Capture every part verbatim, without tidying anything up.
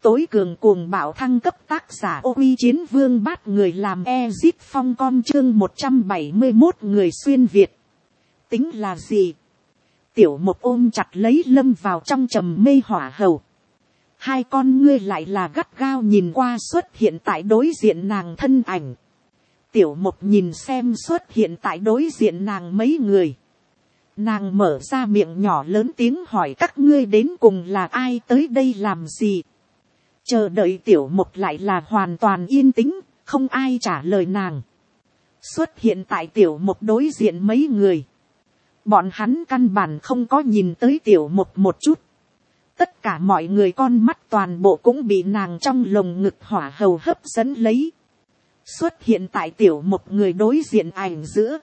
tối cường cuồng bạo thăng cấp, tác giả Ô Uy Chiến Vương Bát người làm Ezit Phong con, chương một trăm bảy mươi mốt người xuyên Việt. Tính là gì? Tiểu Mộc ôm chặt lấy lâm vào trong trầm mê hỏa hầu. Hai con ngươi lại là gắt gao nhìn qua xuất hiện tại đối diện nàng thân ảnh. Tiểu Mộc nhìn xem xuất hiện tại đối diện nàng mấy người. Nàng mở ra miệng nhỏ lớn tiếng hỏi các ngươi đến cùng là ai, tới đây làm gì? Chờ đợi Tiểu Mộc lại là hoàn toàn yên tĩnh, không ai trả lời nàng. Xuất hiện tại Tiểu Mộc đối diện mấy người. Bọn hắn căn bản không có nhìn tới Tiểu Mộc một chút. Tất cả mọi người con mắt toàn bộ cũng bị nàng trong lồng ngực hỏa hầu hấp dẫn lấy. Xuất hiện tại Tiểu Mộc người đối diện ảnh giữa.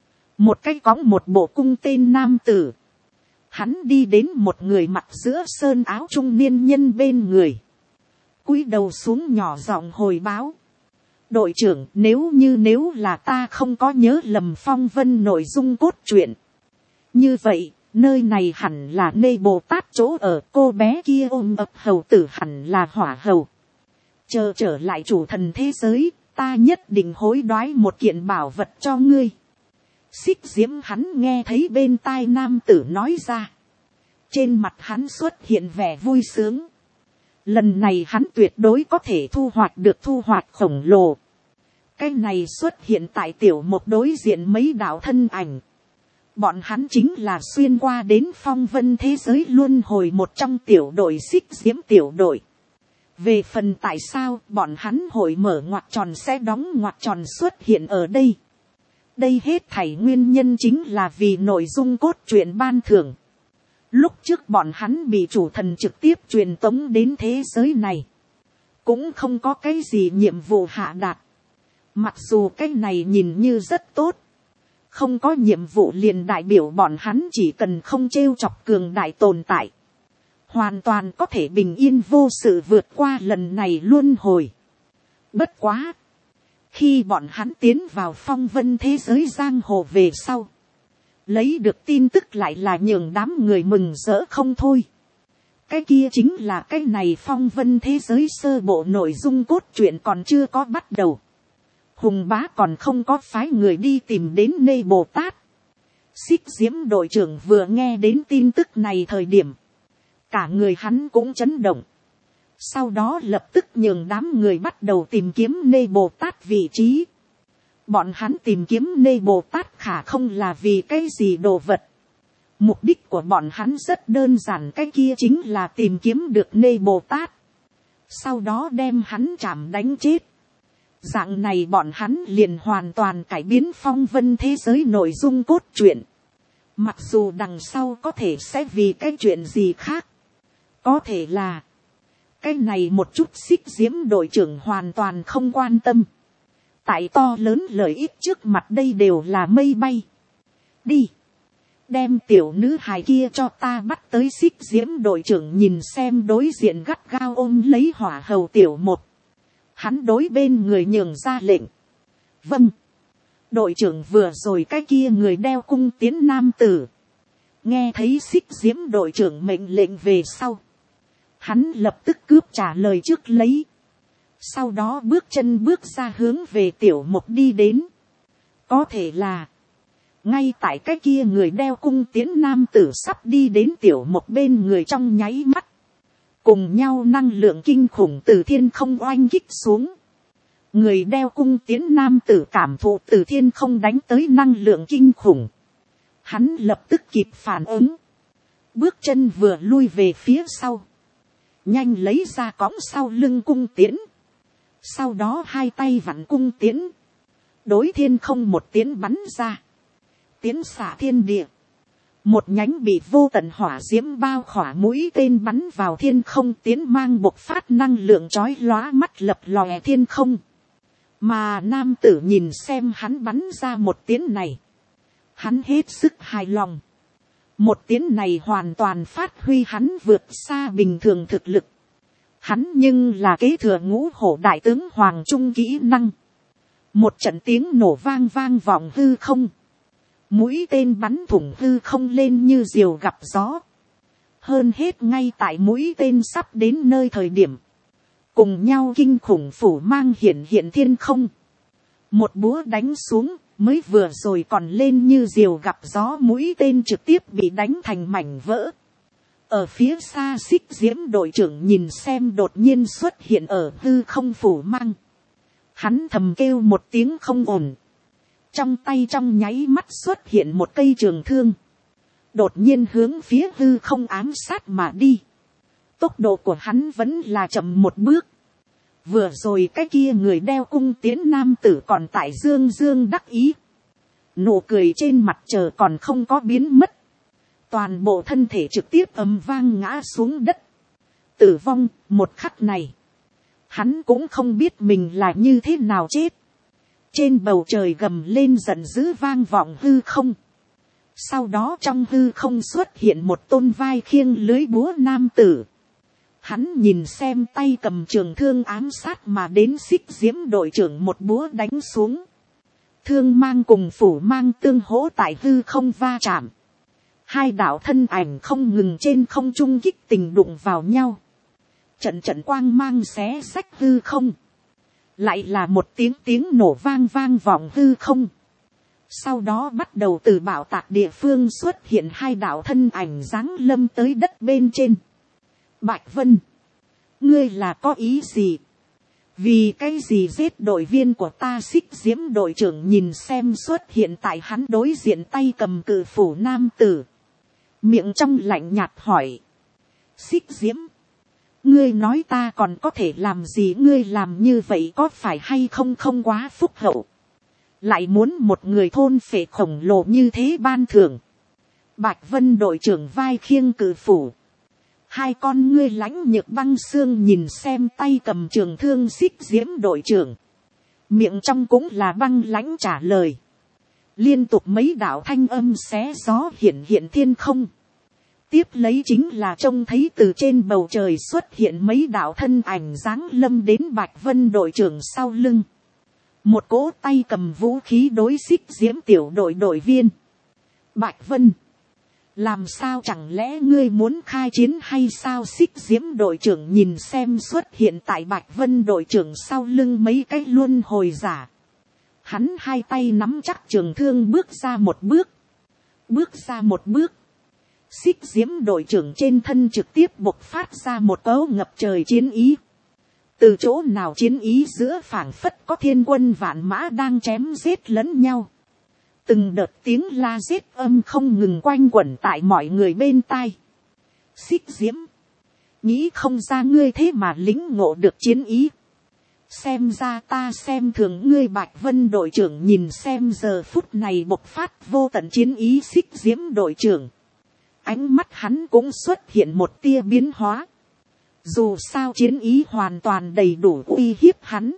Một cái cõng một bộ cung tên nam tử. Hắn đi đến một người mặc giữa sơn áo trung niên nhân bên người. Cúi đầu xuống nhỏ giọng hồi báo. Đội trưởng, nếu như nếu là ta không có nhớ lầm phong vân nội dung cốt truyện. Như vậy, nơi này hẳn là nơi Bồ Tát chỗ ở, cô bé kia ôm ập hầu tử hẳn là hỏa hầu. Chờ trở lại chủ thần thế giới, ta nhất định hối đoái một kiện bảo vật cho ngươi. Xích diễm hắn nghe thấy bên tai nam tử nói ra. Trên mặt hắn xuất hiện vẻ vui sướng. Lần này hắn tuyệt đối có thể thu hoạch được thu hoạch khổng lồ. Cái này xuất hiện tại Tiểu Mộc đối diện mấy đạo thân ảnh. Bọn hắn chính là xuyên qua đến phong vân thế giới luân hồi một trong tiểu đội xích diễm tiểu đội. Về phần tại sao bọn hắn hội mở ngoặc tròn sẽ đóng ngoặc tròn xuất hiện ở đây. Đây hết thảy nguyên nhân chính là vì nội dung cốt truyện ban thưởng. Lúc trước bọn hắn bị chủ thần trực tiếp truyền tống đến thế giới này. Cũng không có cái gì nhiệm vụ hạ đạt. Mặc dù cái này nhìn như rất tốt. Không có nhiệm vụ liền đại biểu bọn hắn chỉ cần không trêu chọc cường đại tồn tại. Hoàn toàn có thể bình yên vô sự vượt qua lần này luân hồi. Bất quá. Khi bọn hắn tiến vào phong vân thế giới giang hồ về sau. Lấy được tin tức lại là nhường đám người mừng rỡ không thôi. Cái kia chính là cái này phong vân thế giới sơ bộ nội dung cốt truyện còn chưa có bắt đầu. Hùng bá còn không có phái người đi tìm đến nơi Bồ Tát. Xích diễm đội trưởng vừa nghe đến tin tức này thời điểm. Cả người hắn cũng chấn động. Sau đó lập tức nhường đám người bắt đầu tìm kiếm nơi Bồ Tát vị trí. Bọn hắn tìm kiếm nơi Bồ Tát khả không là vì cái gì đồ vật. Mục đích của bọn hắn rất đơn giản, cái kia chính là tìm kiếm được nơi Bồ Tát. Sau đó đem hắn chảm đánh chết. Dạng này bọn hắn liền hoàn toàn cải biến phong vân thế giới nội dung cốt truyện. Mặc dù đằng sau có thể sẽ vì cái chuyện gì khác. Có thể là cái này một chút xích diễm đội trưởng hoàn toàn không quan tâm. Tại to lớn lợi ích trước mặt đây đều là mây bay. Đi. Đem tiểu nữ hài kia cho ta bắt tới. Xích diễm đội trưởng nhìn xem đối diện gắt gao ôm lấy hỏa hầu Tiểu Mộc. Hắn đối bên người nhường ra lệnh. Vâng. Đội trưởng vừa rồi cái kia người đeo cung tiến nam tử. Nghe thấy xích diễm đội trưởng mệnh lệnh về sau. Hắn lập tức cướp trả lời trước lấy. Sau đó bước chân bước ra hướng về Tiểu Mộc đi đến. Có thể là. Ngay tại cái kia người đeo cung tiến nam tử sắp đi đến Tiểu Mộc bên người trong nháy mắt. Cùng nhau năng lượng kinh khủng từ thiên không oanh kích xuống. Người đeo cung tiến nam tử cảm thụ từ thiên không đánh tới năng lượng kinh khủng. Hắn lập tức kịp phản ứng. Bước chân vừa lui về phía sau. Nhanh lấy ra cõng sau lưng cung tiễn. Sau đó hai tay vặn cung tiễn. Đối thiên không một tiễn bắn ra. Tiễn xạ thiên địa. Một nhánh bị vô tận hỏa diễm bao khỏa mũi tên bắn vào thiên không, tiến mang bộc phát năng lượng chói lóa mắt lập lòe thiên không. Mà nam tử nhìn xem hắn bắn ra một tiễn này. Hắn hết sức hài lòng. Một tiễn này hoàn toàn phát huy hắn vượt xa bình thường thực lực. Hắn nhưng là kế thừa ngũ hổ đại tướng Hoàng Trung kỹ năng. Một trận tiếng nổ vang vang vọng hư không. Mũi tên bắn thủng hư không lên như diều gặp gió. Hơn hết ngay tại mũi tên sắp đến nơi thời điểm. cùng nhau kinh khủng phủ mang hiện hiện thiên không. Một búa đánh xuống, mới vừa rồi còn lên như diều gặp gió, mũi tên trực tiếp bị đánh thành mảnh vỡ. Ở phía xa xích diễm đội trưởng nhìn xem đột nhiên xuất hiện ở hư không phủ mang. Hắn thầm kêu một tiếng không ổn. Trong tay trong nháy mắt xuất hiện một cây trường thương. Đột nhiên hướng phía hư không ám sát mà đi. Tốc độ của hắn vẫn là chậm một bước. Vừa rồi cái kia người đeo cung tiến nam tử còn tại dương dương đắc ý. Nụ cười trên mặt chờ còn không có biến mất. Toàn bộ thân thể trực tiếp ầm vang ngã xuống đất. Tử vong một khắc này. Hắn cũng không biết mình là như thế nào chết. Trên bầu trời gầm lên giận dữ vang vọng hư không. Sau đó trong hư không xuất hiện một tôn vai khiêng lưới búa nam tử. Hắn nhìn xem tay cầm trường thương ám sát mà đến xích diễm đội trưởng một búa đánh xuống. Thương mang cùng phủ mang tương hỗ tại hư không va chạm. Hai đạo thân ảnh không ngừng trên không trung kích tình đụng vào nhau. Trận trận quang mang xé xách hư không. Lại là một tiếng tiếng nổ vang vang vọng hư không. Sau đó bắt đầu từ bảo tạc địa phương xuất hiện hai đạo thân ảnh giáng lâm tới đất bên trên. Bạch Vân, ngươi là có ý gì? Vì cái gì giết đội viên của ta? Xích diễm đội trưởng nhìn xem xuất hiện tại hắn đối diện tay cầm cự phủ nam tử. Miệng trong lạnh nhạt hỏi. Xích diễm, ngươi nói ta còn có thể làm gì? Ngươi làm như vậy có phải hay không không quá phúc hậu? Lại muốn một người thôn phệ khổng lồ như thế ban thưởng. Bạch Vân đội trưởng vai khiêng cự phủ. Hai con ngươi lãnh nhược băng xương nhìn xem tay cầm trường thương xích diễm đội trưởng. Miệng trong cũng là băng lãnh trả lời. Liên tục mấy đạo thanh âm xé gió hiện hiện thiên không. Tiếp lấy chính là trông thấy từ trên bầu trời xuất hiện mấy đạo thân ảnh giáng lâm đến Bạch Vân đội trưởng sau lưng. Một cỗ tay cầm vũ khí đối xích diễm tiểu đội đội viên. Bạch Vân, làm sao chẳng lẽ ngươi muốn khai chiến hay sao? Xích diễm đội trưởng nhìn xem xuất hiện tại Bạch Vân đội trưởng sau lưng mấy cái luân hồi giả. Hắn hai tay nắm chắc trường thương bước ra một bước. Bước ra một bước. Xích diễm đội trưởng trên thân trực tiếp bộc phát ra một cấu ngập trời chiến ý. Từ chỗ nào chiến ý giữa phảng phất có thiên quân vạn mã đang chém giết lẫn nhau. Từng đợt tiếng la giết âm không ngừng quanh quẩn tại mọi người bên tai. Xích diễm, nghĩ không ra ngươi thế mà lĩnh ngộ được chiến ý. Xem ra ta xem thường ngươi. Bạch Vân đội trưởng nhìn xem giờ phút này bộc phát vô tận chiến ý xích diễm đội trưởng. Ánh mắt hắn cũng xuất hiện một tia biến hóa. Dù sao chiến ý hoàn toàn đầy đủ uy hiếp hắn.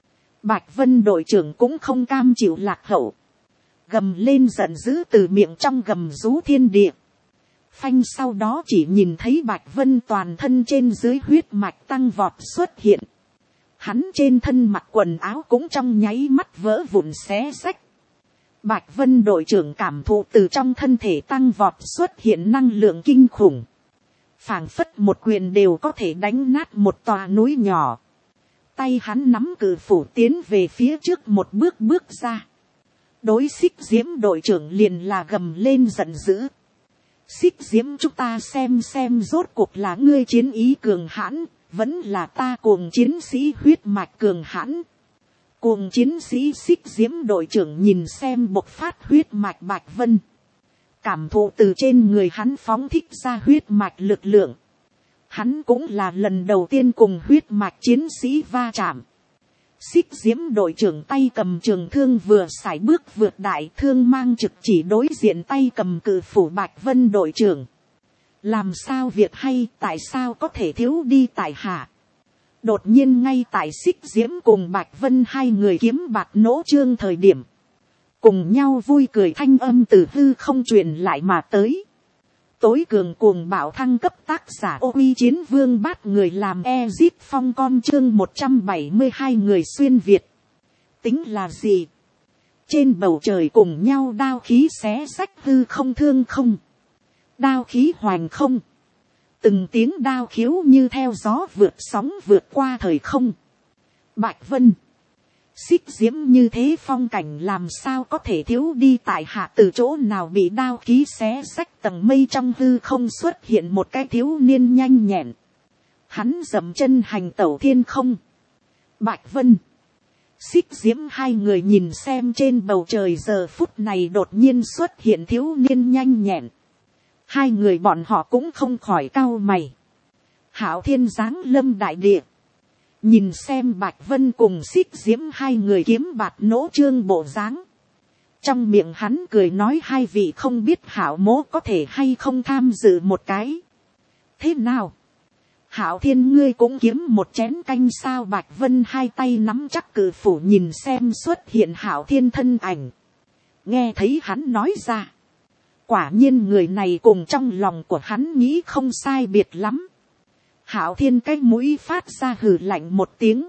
Bạch Vân đội trưởng cũng không cam chịu lạc hậu. Gầm lên giận dữ từ miệng trong gầm rú thiên địa. Phanh sau đó chỉ nhìn thấy Bạch Vân toàn thân trên dưới huyết mạch tăng vọt xuất hiện. Hắn trên thân mặc quần áo cũng trong nháy mắt vỡ vụn xé rách. Bạch Vân đội trưởng cảm thụ từ trong thân thể tăng vọt xuất hiện năng lượng kinh khủng. Phảng phất một quyền đều có thể đánh nát một tòa núi nhỏ. Tay hắn nắm cự phủ tiến về phía trước một bước bước ra. Đối xích diễm đội trưởng liền là gầm lên giận dữ. Xích diễm, chúng ta xem xem rốt cuộc là ngươi chiến ý cường hãn, vẫn là ta cuồng chiến sĩ huyết mạch cường hãn. Cuồng chiến sĩ xích diễm đội trưởng nhìn xem bộc phát huyết mạch Bạch Vân. Cảm thụ từ trên người hắn phóng thích ra huyết mạch lực lượng. Hắn cũng là lần đầu tiên cùng huyết mạch chiến sĩ va chạm. Xích diễm đội trưởng tay cầm trường thương vừa sải bước vượt đại, thương mang trực chỉ đối diện tay cầm cự phủ Bạch Vân đội trưởng. Làm sao việc hay, tại sao có thể thiếu đi tại hạ? Đột nhiên ngay tại xích diễm cùng Bạch Vân hai người kiếm bạt nỗ trương thời điểm. Cùng nhau vui cười thanh âm từ hư không truyền lại mà tới. Tối cường cuồng bạo thăng cấp tác giả ô uy chiến vương bát người làm Ezit phong con chương một trăm bảy mươi hai người xuyên Việt. Tính là gì? Trên bầu trời cùng nhau đao khí xé rách hư không thương không. Đao khí hoành không. từng tiếng đao khiếu như theo gió vượt sóng vượt qua thời không. Bạch Vân, xích diễm như thế phong cảnh làm sao có thể thiếu đi tại hạ, từ chỗ nào bị đao khí xé xách tầng mây trong hư không xuất hiện một cái thiếu niên nhanh nhẹn. Hắn dậm chân hành tẩu thiên không. Bạch Vân, xích diễm hai người nhìn xem trên bầu trời giờ phút này đột nhiên xuất hiện thiếu niên nhanh nhẹn. Hai người bọn họ cũng không khỏi cau mày. Hạo Thiên giáng lâm đại địa. Nhìn xem Bạch Vân cùng xích diễm hai người kiếm bạt nỗ trương bộ dáng. Trong miệng hắn cười nói, hai vị không biết Hạo mỗ có thể hay không tham dự một cái. Thế nào? Hạo Thiên ngươi cũng kiếm một chén canh sao? Bạch Vân hai tay nắm chắc cự phủ nhìn xem xuất hiện Hạo Thiên thân ảnh. Nghe thấy hắn nói ra. Quả nhiên người này cùng trong lòng của hắn nghĩ không sai biệt lắm. Hạo Thiên cái mũi phát ra hừ lạnh một tiếng.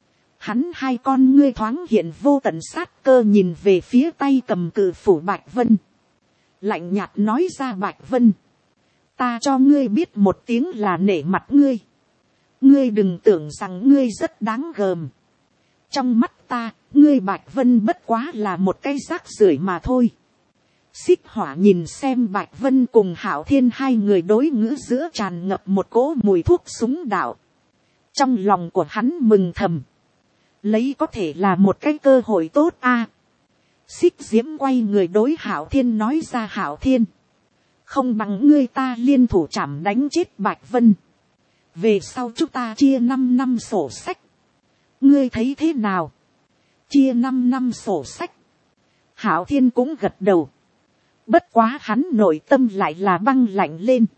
Hắn hai con ngươi thoáng hiện vô tận sát cơ nhìn về phía tay cầm cự phủ Bạch Vân. Lạnh nhạt nói ra, Bạch Vân, ta cho ngươi biết một tiếng là nể mặt ngươi. Ngươi đừng tưởng rằng ngươi rất đáng gờm. Trong mắt ta, ngươi Bạch Vân bất quá là một cái rác rưởi mà thôi. Xích Hỏa nhìn xem Bạch Vân cùng Hạo Thiên hai người đối ngữ giữa tràn ngập một cỗ mùi thuốc súng đạo. Trong lòng của hắn mừng thầm. Lấy có thể là một cái cơ hội tốt a. À, Xích Diễm quay người đối Hạo Thiên nói ra, Hạo Thiên, không bằng ngươi ta liên thủ chảm đánh chết Bạch Vân. Về sau chúng ta chia năm năm sổ sách. Ngươi thấy thế nào? Chia năm năm sổ sách. Hạo Thiên cũng gật đầu. Bất quá hắn nội tâm lại là băng lạnh lên.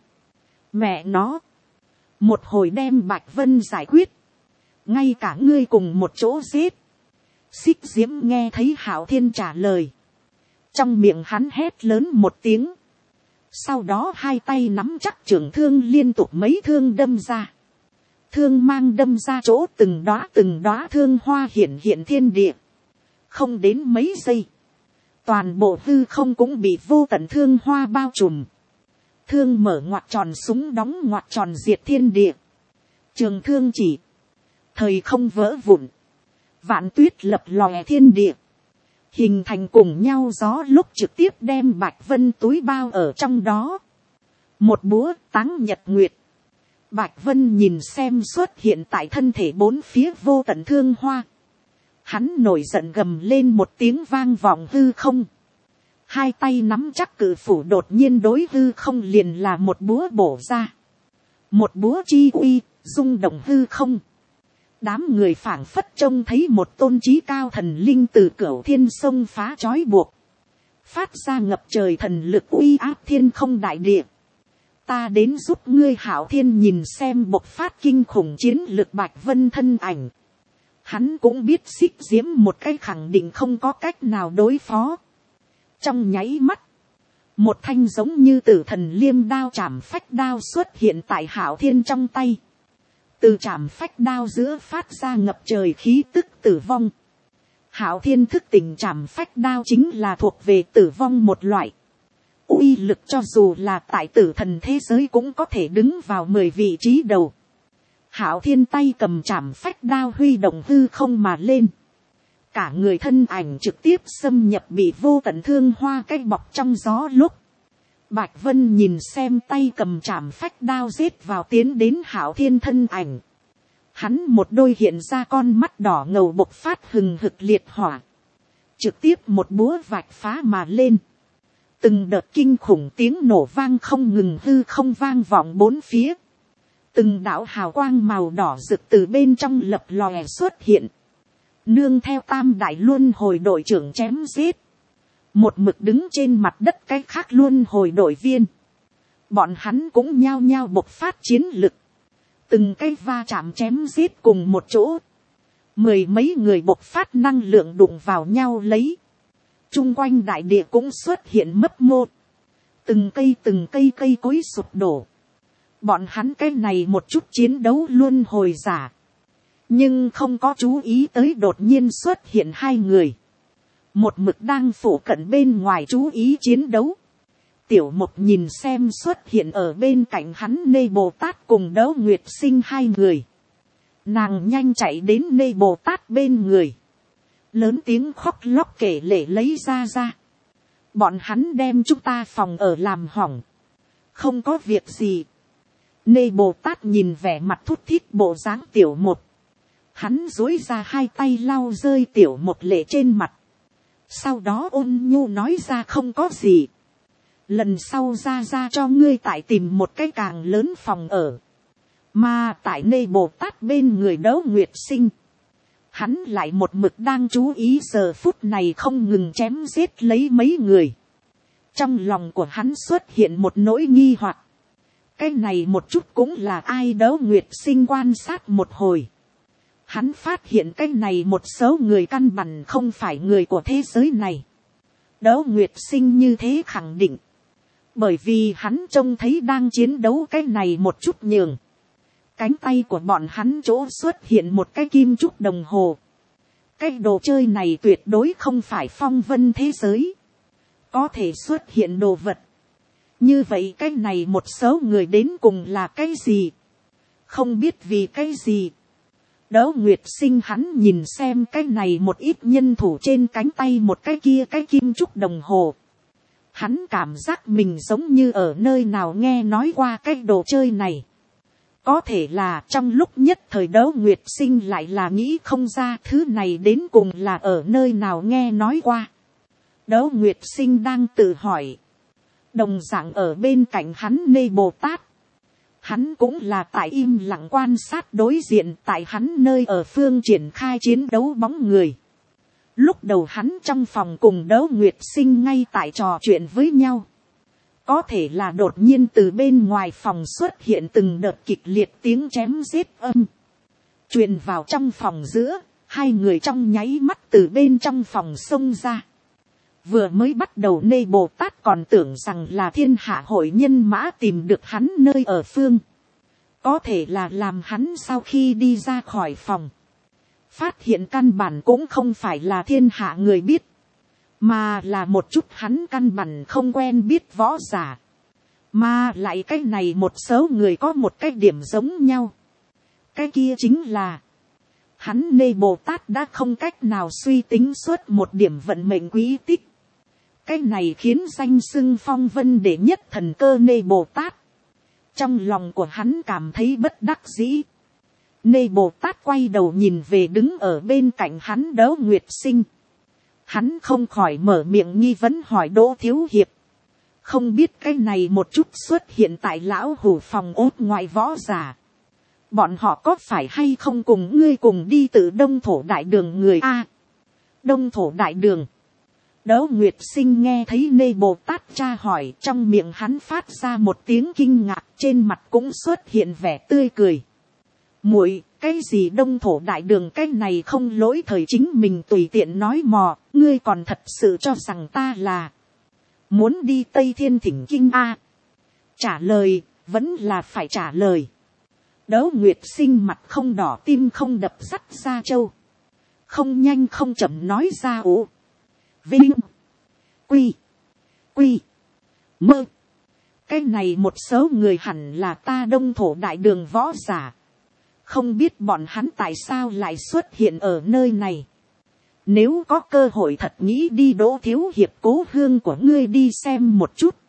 Mẹ nó. Một hồi đem Bạch Vân giải quyết. Ngay cả ngươi cùng một chỗ giết. Xích Diễm nghe thấy Hạo Thiên trả lời. Trong miệng hắn hét lớn một tiếng. Sau đó hai tay nắm chắc trường thương liên tục mấy thương đâm ra. Thương mang đâm ra chỗ từng đóa từng đóa thương hoa hiện hiện thiên địa. Không đến mấy giây. Toàn bộ hư không cũng bị vô tận thương hoa bao trùm. Thương mở ngoặt tròn, súng đóng ngoặt tròn, diệt thiên địa. Trường thương chỉ. Thời không vỡ vụn. Vạn tuyết lập lòe thiên địa. Hình thành cùng nhau gió lúc trực tiếp đem Bạch Vân túi bao ở trong đó. Một búa táng nhật nguyệt. Bạch Vân nhìn xem xuất hiện tại thân thể bốn phía vô tận thương hoa. Hắn nổi giận gầm lên một tiếng vang vọng hư không. Hai tay nắm chắc cự phủ đột nhiên đối hư không liền là một búa bổ ra. Một búa chi uy, rung động hư không. Đám người phảng phất trông thấy một tôn trí cao thần linh từ cửu thiên sông phá trói buộc. Phát ra ngập trời thần lực uy áp thiên không đại địa. Ta đến giúp ngươi. Hạo Thiên nhìn xem bộc phát kinh khủng chiến lực Bạch Vân thân ảnh. Hắn cũng biết Xích Diễm một cách khẳng định không có cách nào đối phó. Trong nháy mắt, một thanh giống như tử thần liêm đao chảm phách đao xuất hiện tại Hạo Thiên trong tay. Từ chảm phách đao giữa phát ra ngập trời khí tức tử vong. Hạo Thiên thức tỉnh chảm phách đao chính là thuộc về tử vong một loại. Uy lực cho dù là tại tử thần thế giới cũng có thể đứng vào mười vị trí đầu. Hạo Thiên tay cầm chảm phách đao huy động hư không mà lên. Cả người thân ảnh trực tiếp xâm nhập bị vô tận thương hoa cách bọc trong gió lúc. Bạch Vân nhìn xem tay cầm chảm phách đao giết vào tiến đến Hạo Thiên thân ảnh. Hắn một đôi hiện ra con mắt đỏ ngầu bộc phát hừng hực liệt hỏa. Trực tiếp một búa vạch phá mà lên. Từng đợt kinh khủng tiếng nổ vang không ngừng hư không vang vọng bốn phía. Từng đạo hào quang màu đỏ rực từ bên trong lập lòe xuất hiện. Nương theo tam đại luân hồi đội trưởng chém giết. Một mực đứng trên mặt đất cái khác luân hồi đội viên. Bọn hắn cũng nhao nhao bộc phát chiến lực. Từng cái va chạm chém giết cùng một chỗ. Mười mấy người bộc phát năng lượng đụng vào nhau lấy. Trung quanh đại địa cũng xuất hiện mấp mô. Từng cây từng cây cây cối sụp đổ. Bọn hắn cái này một chút chiến đấu luân hồi giả. Nhưng không có chú ý tới đột nhiên xuất hiện hai người. Một mực đang phủ cận bên ngoài chú ý chiến đấu. Tiểu Mộc nhìn xem xuất hiện ở bên cạnh hắn Nê Bồ Tát cùng Đỗ Nguyệt Sinh hai người. Nàng nhanh chạy đến Nê Bồ Tát bên người. Lớn tiếng khóc lóc kể lể lấy ra ra. Bọn hắn đem chúng ta phòng ở làm hỏng. Không có việc gì. Nê Bồ Tát nhìn vẻ mặt thút thít bộ dáng Tiểu Mộc. Hắn duỗi ra hai tay lau rơi Tiểu Mộc lệ trên mặt. Sau đó ôn nhu nói ra không có gì. Lần sau ra ra cho ngươi tại tìm một cái càng lớn phòng ở. Mà tại Nê Bồ Tát bên người Đỗ Nguyệt Sinh. Hắn lại một mực đang chú ý giờ phút này không ngừng chém giết lấy mấy người. Trong lòng của hắn xuất hiện một nỗi nghi hoặc. Cái này một chút cũng là ai? Đỗ Nguyệt Sinh quan sát một hồi. Hắn phát hiện cái này một số người căn bản không phải người của thế giới này. Đỗ Nguyệt Sinh như thế khẳng định. Bởi vì hắn trông thấy đang chiến đấu cái này một chút nhường. Cánh tay của bọn hắn chỗ xuất hiện một cái kim trúc đồng hồ. Cái đồ chơi này tuyệt đối không phải phong vân thế giới. Có thể xuất hiện đồ vật. Như vậy cái này một số người đến cùng là cái gì? Không biết vì cái gì. Đỗ Nguyệt Sinh hắn nhìn xem cái này một ít nhân thủ trên cánh tay một cái kia cái kim trúc đồng hồ. Hắn cảm giác mình giống như ở nơi nào nghe nói qua cái đồ chơi này. Có thể là trong lúc nhất thời Đỗ Nguyệt Sinh lại là nghĩ không ra thứ này đến cùng là ở nơi nào nghe nói qua. Đỗ Nguyệt Sinh đang tự hỏi. Đồng dạng ở bên cạnh hắn Nê Bồ Tát. Hắn cũng là tại im lặng quan sát đối diện tại hắn nơi ở phương triển khai chiến đấu bóng người. Lúc đầu hắn trong phòng cùng Đỗ Nguyệt Sinh ngay tại trò chuyện với nhau. Có thể là đột nhiên từ bên ngoài phòng xuất hiện từng đợt kịch liệt tiếng chém giết âm. Truyền vào trong phòng giữa, hai người trong nháy mắt từ bên trong phòng xông ra. Vừa mới bắt đầu Nê Bồ Tát còn tưởng rằng là thiên hạ hội nhân mã tìm được hắn nơi ở phương. Có thể là làm hắn sau khi đi ra khỏi phòng. Phát hiện căn bản cũng không phải là thiên hạ người biết. Mà là một chút hắn căn bản không quen biết võ giả. Mà lại cái này một số người có một cái điểm giống nhau. Cái kia chính là. Hắn Nê Bồ Tát đã không cách nào suy tính suốt một điểm vận mệnh quý tích. Cái này khiến danh xưng phong vân đệ nhất thần cơ Nê Bồ Tát. Trong lòng của hắn cảm thấy bất đắc dĩ. Nê Bồ Tát quay đầu nhìn về đứng ở bên cạnh hắn Đỗ Nguyệt Sinh. Hắn không khỏi mở miệng nghi vấn hỏi Đỗ Thiếu Hiệp. Không biết cái này một chút xuất hiện tại lão hủ phòng ốt ngoại võ giả. Bọn họ có phải hay không cùng ngươi cùng đi từ Đông Thổ Đại Đường người A? Đông Thổ Đại Đường. Đỗ Nguyệt Sinh nghe thấy Nê Bồ Tát tra hỏi, trong miệng hắn phát ra một tiếng kinh ngạc, trên mặt cũng xuất hiện vẻ tươi cười. Muội, cái gì Đông Thổ Đại Đường, cái này không lỗi thời chính mình tùy tiện nói mò, ngươi còn thật sự cho rằng ta là muốn đi Tây Thiên Thỉnh Kinh A? Trả lời, vẫn là phải trả lời. Đỗ Nguyệt Sinh mặt không đỏ tim không đập sắt ra châu. Không nhanh không chậm nói ra ủ. Vinh. Quy. Quy. Mơ. Cái này một số người hẳn là ta Đông Thổ Đại Đường võ giả. Không biết bọn hắn tại sao lại xuất hiện ở nơi này. Nếu có cơ hội thật nghĩ đi Đỗ Thiếu Hiệp cố hương của ngươi đi xem một chút.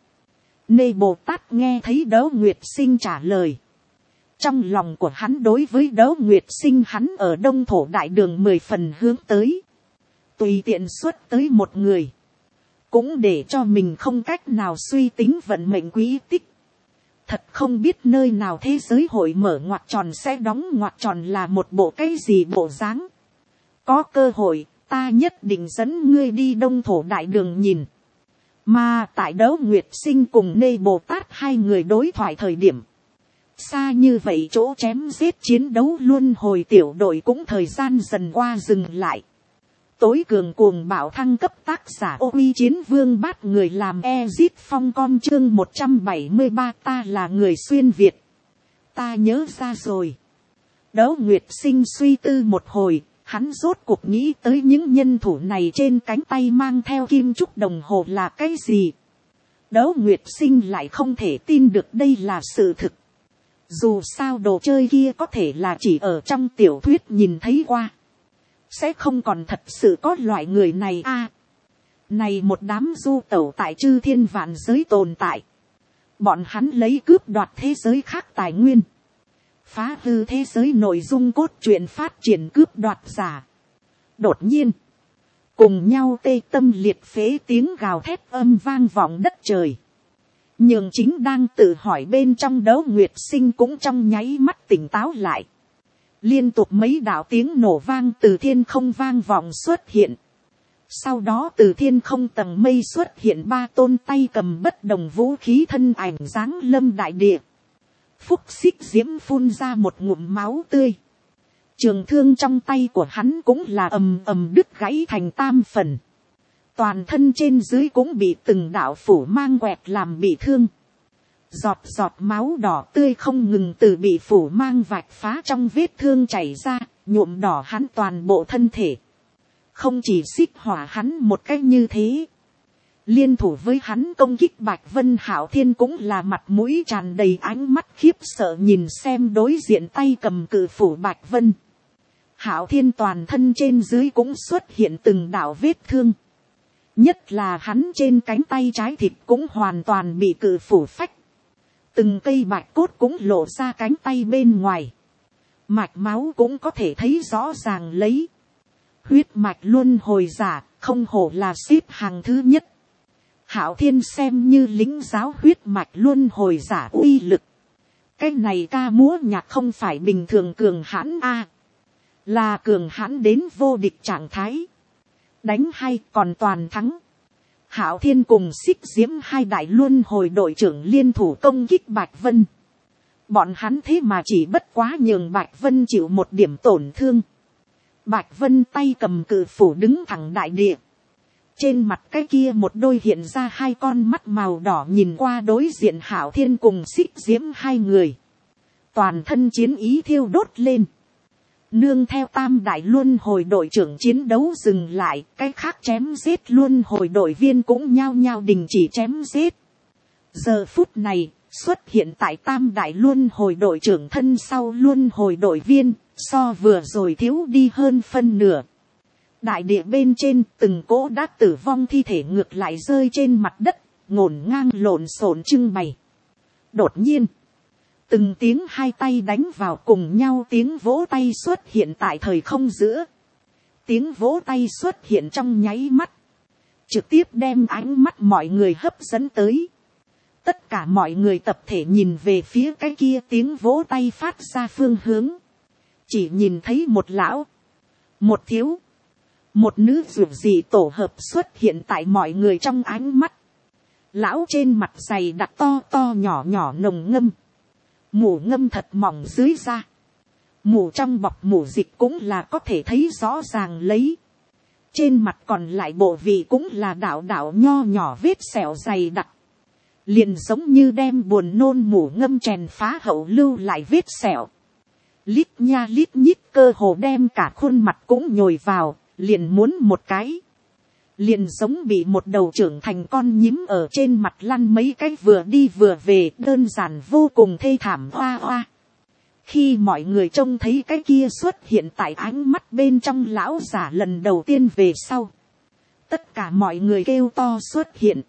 Nê Bồ Tát nghe thấy Đỗ Nguyệt Sinh trả lời. Trong lòng của hắn đối với Đỗ Nguyệt Sinh hắn ở Đông Thổ Đại Đường mười phần hướng tới. Tùy tiện xuất tới một người. Cũng để cho mình không cách nào suy tính vận mệnh quý tích. Thật không biết nơi nào thế giới hội mở ngoặc tròn sẽ đóng ngoặc tròn là một bộ cái gì bộ dáng. Có cơ hội, ta nhất định dẫn ngươi đi Đông Thổ Đại Đường nhìn. Mà tại Đỗ Nguyệt Sinh cùng Nê Bồ Tát hai người đối thoại thời điểm. Xa như vậy chỗ chém giết chiến đấu luôn hồi tiểu đội cũng thời gian dần qua dừng lại. Tối cường cuồng bạo thăng cấp tác giả ô uy chiến vương bát người làm Ezit phong com chương một trăm bảy mươi ba ta là người xuyên Việt. Ta nhớ ra rồi. Đỗ Nguyệt Sinh suy tư một hồi, hắn rốt cuộc nghĩ tới những nhân thủ này trên cánh tay mang theo kim trúc đồng hồ là cái gì. Đỗ Nguyệt Sinh lại không thể tin được đây là sự thực. Dù sao đồ chơi kia có thể là chỉ ở trong tiểu thuyết nhìn thấy qua. Sẽ không còn thật sự có loại người này a. À, này một đám du tẩu tại chư thiên vạn giới tồn tại. Bọn hắn lấy cướp đoạt thế giới khác tài nguyên. Phá hư thế giới nội dung cốt truyện phát triển cướp đoạt giả. Đột nhiên. Cùng nhau tê tâm liệt phế tiếng gào thét âm vang vọng đất trời. Nhường chính đang tự hỏi bên trong Đỗ Nguyệt Sinh cũng trong nháy mắt tỉnh táo lại. Liên tục mấy đạo tiếng nổ vang từ thiên không vang vọng xuất hiện. Sau đó từ thiên không tầng mây xuất hiện ba tôn tay cầm bất đồng vũ khí thân ảnh giáng lâm đại địa. Phúc Xích Diễm phun ra một ngụm máu tươi. Trường thương trong tay của hắn cũng là ầm ầm đứt gãy thành tam phần. Toàn thân trên dưới cũng bị từng đạo phủ mang quẹt làm bị thương. Giọt giọt máu đỏ tươi không ngừng từ bị phủ mang vạch phá trong vết thương chảy ra, nhuộm đỏ hắn toàn bộ thân thể. Không chỉ xích hỏa hắn một cách như thế. Liên thủ với hắn công kích Bạch Vân Hạo Thiên cũng là mặt mũi tràn đầy ánh mắt khiếp sợ nhìn xem đối diện tay cầm cự phủ Bạch Vân. Hạo Thiên toàn thân trên dưới cũng xuất hiện từng đạo vết thương. Nhất là hắn trên cánh tay trái thịt cũng hoàn toàn bị cự phủ phách. Từng cây bạch cốt cũng lộ ra cánh tay bên ngoài. Mạch máu cũng có thể thấy rõ ràng lấy. Huyết mạch luân hồi giả, không hổ là xếp hàng thứ nhất. Hạo Thiên xem như lính giáo huyết mạch luân hồi giả uy lực. Cái này ca múa nhạc không phải bình thường cường hãn a, là cường hãn đến vô địch trạng thái. Đánh hay còn toàn thắng. Hạo Thiên cùng Xích Diễm hai đại luân hồi đội trưởng liên thủ công kích Bạch Vân. Bọn hắn thế mà chỉ bất quá nhường Bạch Vân chịu một điểm tổn thương. Bạch Vân tay cầm cự phủ đứng thẳng đại địa. Trên mặt cái kia một đôi hiện ra hai con mắt màu đỏ nhìn qua đối diện Hạo Thiên cùng Xích Diễm hai người. Toàn thân chiến ý thiêu đốt lên. Nương theo tam đại luân hồi đội trưởng chiến đấu dừng lại, cái khác chém giết luân hồi đội viên cũng nhao nhao đình chỉ chém giết. Giờ phút này, xuất hiện tại tam đại luân hồi đội trưởng thân sau luân hồi đội viên, so vừa rồi thiếu đi hơn phân nửa. Đại địa bên trên từng cỗ đã tử vong thi thể ngược lại rơi trên mặt đất, ngổn ngang lộn xộn trưng bày. Đột nhiên. Từng tiếng hai tay đánh vào cùng nhau tiếng vỗ tay xuất hiện tại thời không giữa. Tiếng vỗ tay xuất hiện trong nháy mắt. Trực tiếp đem ánh mắt mọi người hấp dẫn tới. Tất cả mọi người tập thể nhìn về phía cái kia tiếng vỗ tay phát ra phương hướng. Chỉ nhìn thấy một lão, một thiếu, một nữ dù gì tổ hợp xuất hiện tại mọi người trong ánh mắt. Lão trên mặt dày đặc to to nhỏ nhỏ nồng ngâm. Mủ ngâm thật mỏng dưới da. Mủ trong bọc mủ dịch cũng là có thể thấy rõ ràng lấy. Trên mặt còn lại bộ vị cũng là đạo đạo nho nhỏ vết sẹo dày đặc. Liền giống như đem buồn nôn mủ ngâm chèn phá hậu lưu lại vết sẹo. Lít nha lít nhít cơ hồ đem cả khuôn mặt cũng nhồi vào, liền muốn một cái. Liền giống bị một đầu trưởng thành con nhím ở trên mặt lăn mấy cái vừa đi vừa về, đơn giản vô cùng thê thảm hoa hoa. Khi mọi người trông thấy cái kia xuất hiện tại ánh mắt bên trong lão giả lần đầu tiên về sau. Tất cả mọi người kêu to xuất hiện.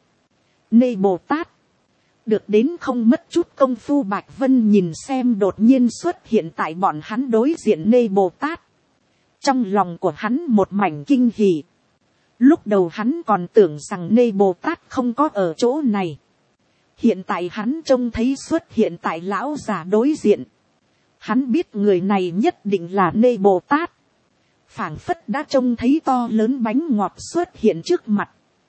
Nê Bồ Tát. Được đến không mất chút công phu Bạch Vân nhìn xem đột nhiên xuất hiện tại bọn hắn đối diện Nê Bồ Tát. Trong lòng của hắn một mảnh kinh hỉ. Lúc đầu hắn còn tưởng rằng Nê Bồ Tát không có ở chỗ này. Hiện tại hắn trông thấy xuất hiện tại lão già đối diện. Hắn biết người này nhất định là Nê Bồ Tát. Phảng phất đã trông thấy to lớn bánh ngọt xuất hiện trước mặt.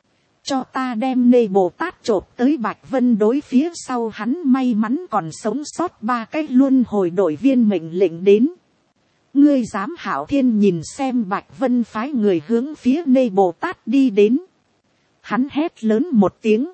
Cho ta đem Nê Bồ Tát chộp tới Bạch Vân đối phía sau hắn may mắn còn sống sót ba cách luân hồi đội viên mệnh lệnh đến. Ngươi dám Hạo Thiên nhìn xem Bạch Vân phái người hướng phía Nê Bồ Tát đi đến. Hắn hét lớn một tiếng.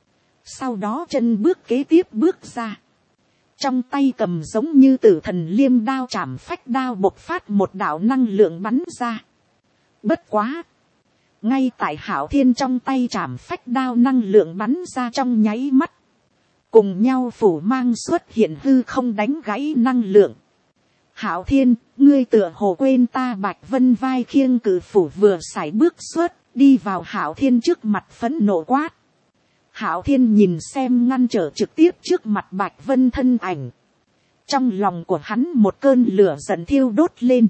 Sau đó chân bước kế tiếp bước ra. Trong tay cầm giống như tử thần liêm đao chảm phách đao bộc phát một đạo năng lượng bắn ra. Bất quá. ngay tại Hạo Thiên trong tay trảm phách đao năng lượng bắn ra trong nháy mắt, cùng nhau phủ mang xuất hiện hư không đánh gãy năng lượng. Hạo Thiên, ngươi tựa hồ quên ta. Bạch Vân vai khiêng cử phủ vừa sải bước xuất, đi vào Hạo Thiên trước mặt phẫn nộ quát. Hạo Thiên nhìn xem ngăn trở trực tiếp trước mặt Bạch Vân thân ảnh. Trong lòng của hắn một cơn lửa giận thiêu đốt lên.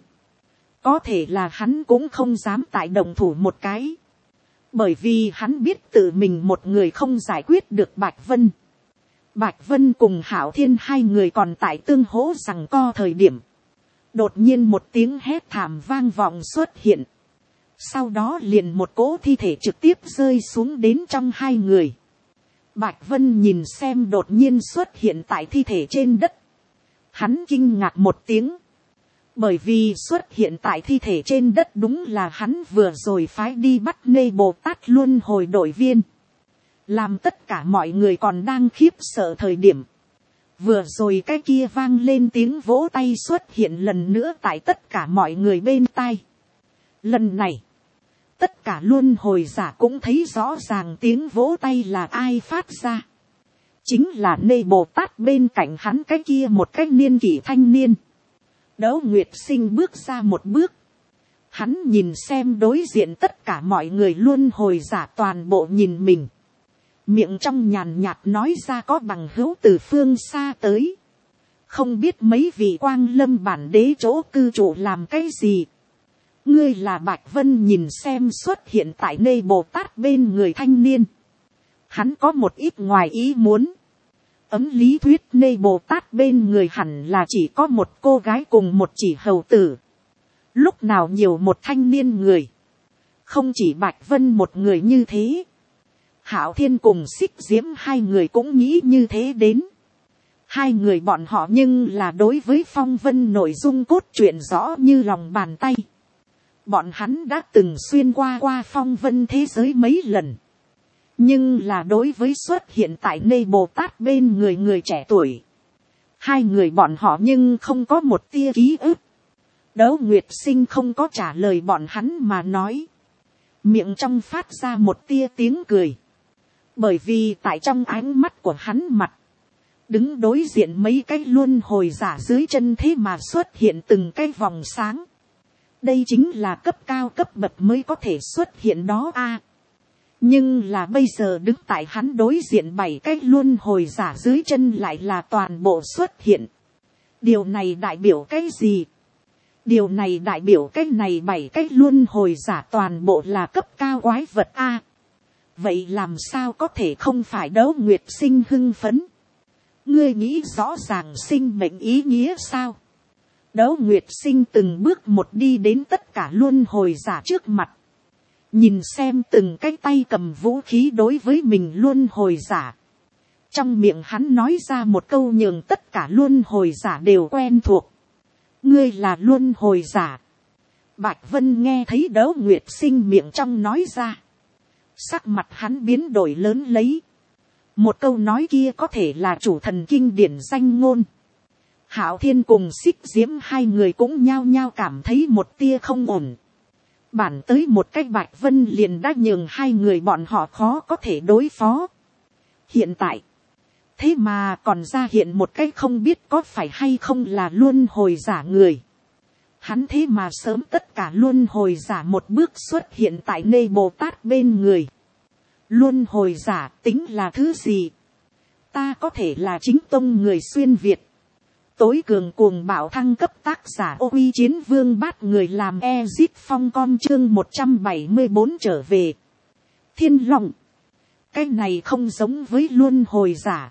Có thể là hắn cũng không dám tại động thủ một cái. Bởi vì hắn biết tự mình một người không giải quyết được Bạch Vân. Bạch Vân cùng Hạo Thiên hai người còn tại tương hỗ giằng co thời điểm. Đột nhiên một tiếng hét thảm vang vọng xuất hiện. Sau đó liền một cỗ thi thể trực tiếp rơi xuống đến trong hai người. Bạch Vân nhìn xem đột nhiên xuất hiện tại thi thể trên đất. Hắn kinh ngạc một tiếng. Bởi vì xuất hiện tại thi thể trên đất đúng là hắn vừa rồi phái đi bắt Nê Bồ Tát luân hồi đội viên. Làm tất cả mọi người còn đang khiếp sợ thời điểm. Vừa rồi cái kia vang lên tiếng vỗ tay xuất hiện lần nữa tại tất cả mọi người bên tai. Lần này, tất cả luân hồi giả cũng thấy rõ ràng tiếng vỗ tay là ai phát ra. Chính là Nê Bồ Tát bên cạnh hắn cái kia một cái niên kỷ thanh niên. Đấu Nguyệt Sinh bước ra một bước. Hắn nhìn xem đối diện tất cả mọi người luân hồi giả toàn bộ nhìn mình. Miệng trong nhàn nhạt nói ra có bằng hữu từ phương xa tới. Không biết mấy vị Quang Lâm bản đế chỗ cư trụ làm cái gì. Ngươi là Bạch Vân nhìn xem xuất hiện tại Nê Bồ Tát bên người thanh niên. Hắn có một ít ngoài ý muốn. Ấm lý thuyết Nê Bồ Tát bên người hẳn là chỉ có một cô gái cùng một chỉ hầu tử. Lúc nào nhiều một thanh niên người. Không chỉ Bạch Vân một người như thế. Hạo Thiên cùng Xích Diễm hai người cũng nghĩ như thế đến. Hai người bọn họ nhưng là đối với Phong Vân nội dung cốt truyện rõ như lòng bàn tay. Bọn hắn đã từng xuyên qua qua Phong Vân thế giới mấy lần. Nhưng là đối với xuất hiện tại Nê Bồ Tát bên người người trẻ tuổi. Hai người bọn họ nhưng không có một tia ký ức. Đấu Nguyệt Sinh không có trả lời bọn hắn mà nói. Miệng trong phát ra một tia tiếng cười. Bởi vì tại trong ánh mắt của hắn mặt. Đứng đối diện mấy cái luân hồi giả dưới chân thế mà xuất hiện từng cái vòng sáng. Đây chính là cấp cao cấp bậc mới có thể xuất hiện đó a. Nhưng là bây giờ đứng tại hắn đối diện bảy cái luân hồi giả dưới chân lại là toàn bộ xuất hiện. Điều này đại biểu cái gì? Điều này đại biểu cái này bảy cái luân hồi giả toàn bộ là cấp cao quái vật a. Vậy làm sao có thể không phải Đấu Nguyệt Sinh hưng phấn? Ngươi nghĩ rõ ràng sinh mệnh ý nghĩa sao? Đấu Nguyệt Sinh từng bước một đi đến tất cả luân hồi giả trước mặt. Nhìn xem từng cái tay cầm vũ khí đối với mình luân hồi giả. Trong miệng hắn nói ra một câu nhường tất cả luân hồi giả đều quen thuộc. Ngươi là luân hồi giả. Bạch Vân nghe thấy Đấu Nguyệt Sinh miệng trong nói ra. Sắc mặt hắn biến đổi lớn lấy. Một câu nói kia có thể là chủ thần kinh điển danh ngôn. Hạo Thiên cùng Xích Diễm hai người cũng nhao nhao cảm thấy một tia không ổn. Bản tới một cách Bạch Vân liền đã nhường hai người bọn họ khó có thể đối phó. Hiện tại. Thế mà còn ra hiện một cách không biết có phải hay không là luân hồi giả người. Hắn thế mà sớm tất cả luân hồi giả một bước xuất hiện tại Nê Bồ Tát bên người. Luân hồi giả tính là thứ gì? Ta có thể là chính tông người xuyên Việt. Tối cường cuồng bạo thăng cấp tác giả Ô Uy Chiến Vương bát người làm Ezit Phong con chương một trăm bảy mươi bốn trở về. Thiên Long. Cái này không giống với luân hồi giả.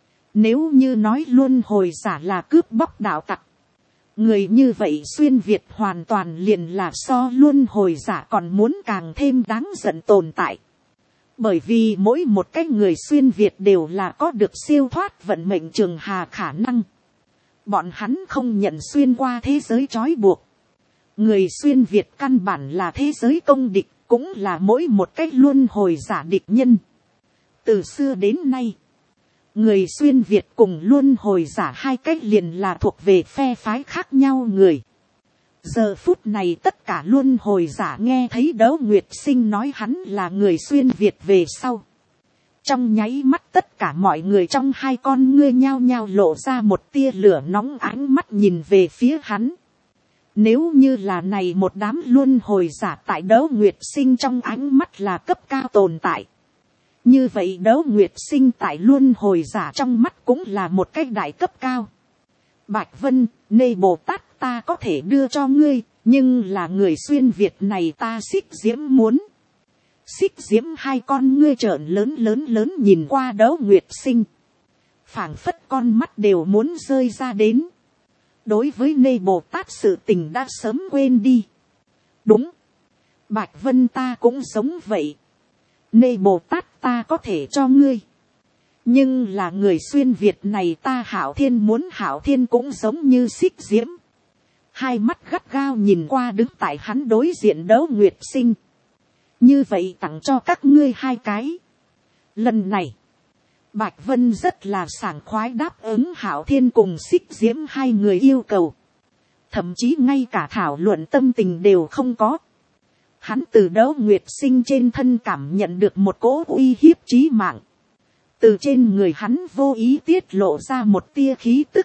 Nếu như nói luân hồi giả là cướp bóc đạo tặc. Người như vậy xuyên Việt hoàn toàn liền là so luân hồi giả còn muốn càng thêm đáng giận tồn tại. Bởi vì mỗi một cái người xuyên Việt đều là có được siêu thoát vận mệnh trường hà khả năng. Bọn hắn không nhận xuyên qua thế giới trói buộc. Người xuyên Việt căn bản là thế giới công địch, cũng là mỗi một cái luân hồi giả địch nhân. Từ xưa đến nay, người xuyên Việt cùng luân hồi giả hai cách liền là thuộc về phe phái khác nhau người. Giờ phút này tất cả luân hồi giả nghe thấy Đấu Nguyệt Sinh nói hắn là người xuyên Việt về sau. Trong nháy mắt tất cả mọi người trong hai con ngươi nhao nhao lộ ra một tia lửa nóng, ánh mắt nhìn về phía hắn. Nếu như là này một đám luân hồi giả tại Đấu Nguyệt Sinh trong ánh mắt là cấp cao tồn tại. Như vậy Đấu Nguyệt Sinh tại luân hồi giả trong mắt cũng là một cái đại cấp cao. Bạch Vân, Nê Bồ Tát ta có thể đưa cho ngươi, nhưng là người xuyên Việt này ta Xích Diễm muốn. Xích Diễm hai con ngươi trợn lớn lớn lớn nhìn qua Đấu Nguyệt Sinh. Phảng phất con mắt đều muốn rơi ra đến. Đối với Nê Bồ Tát sự tình đã sớm quên đi. Đúng. Bạch Vân ta cũng giống vậy. Nê Bồ Tát ta có thể cho ngươi. Nhưng là người xuyên Việt này ta Hạo Thiên muốn Hạo Thiên cũng giống như Xích Diễm. Hai mắt gắt gao nhìn qua đứng tại hắn đối diện Đấu Nguyệt Sinh. Như vậy tặng cho các ngươi hai cái. Lần này, Bạch Vân rất là sảng khoái đáp ứng Hạo Thiên cùng Xích Diễm hai người yêu cầu. Thậm chí ngay cả thảo luận tâm tình đều không có. Hắn từ Đấu Nguyệt Sinh trên thân cảm nhận được một cỗ uy hiếp chí mạng. Từ trên người hắn vô ý tiết lộ ra một tia khí tức.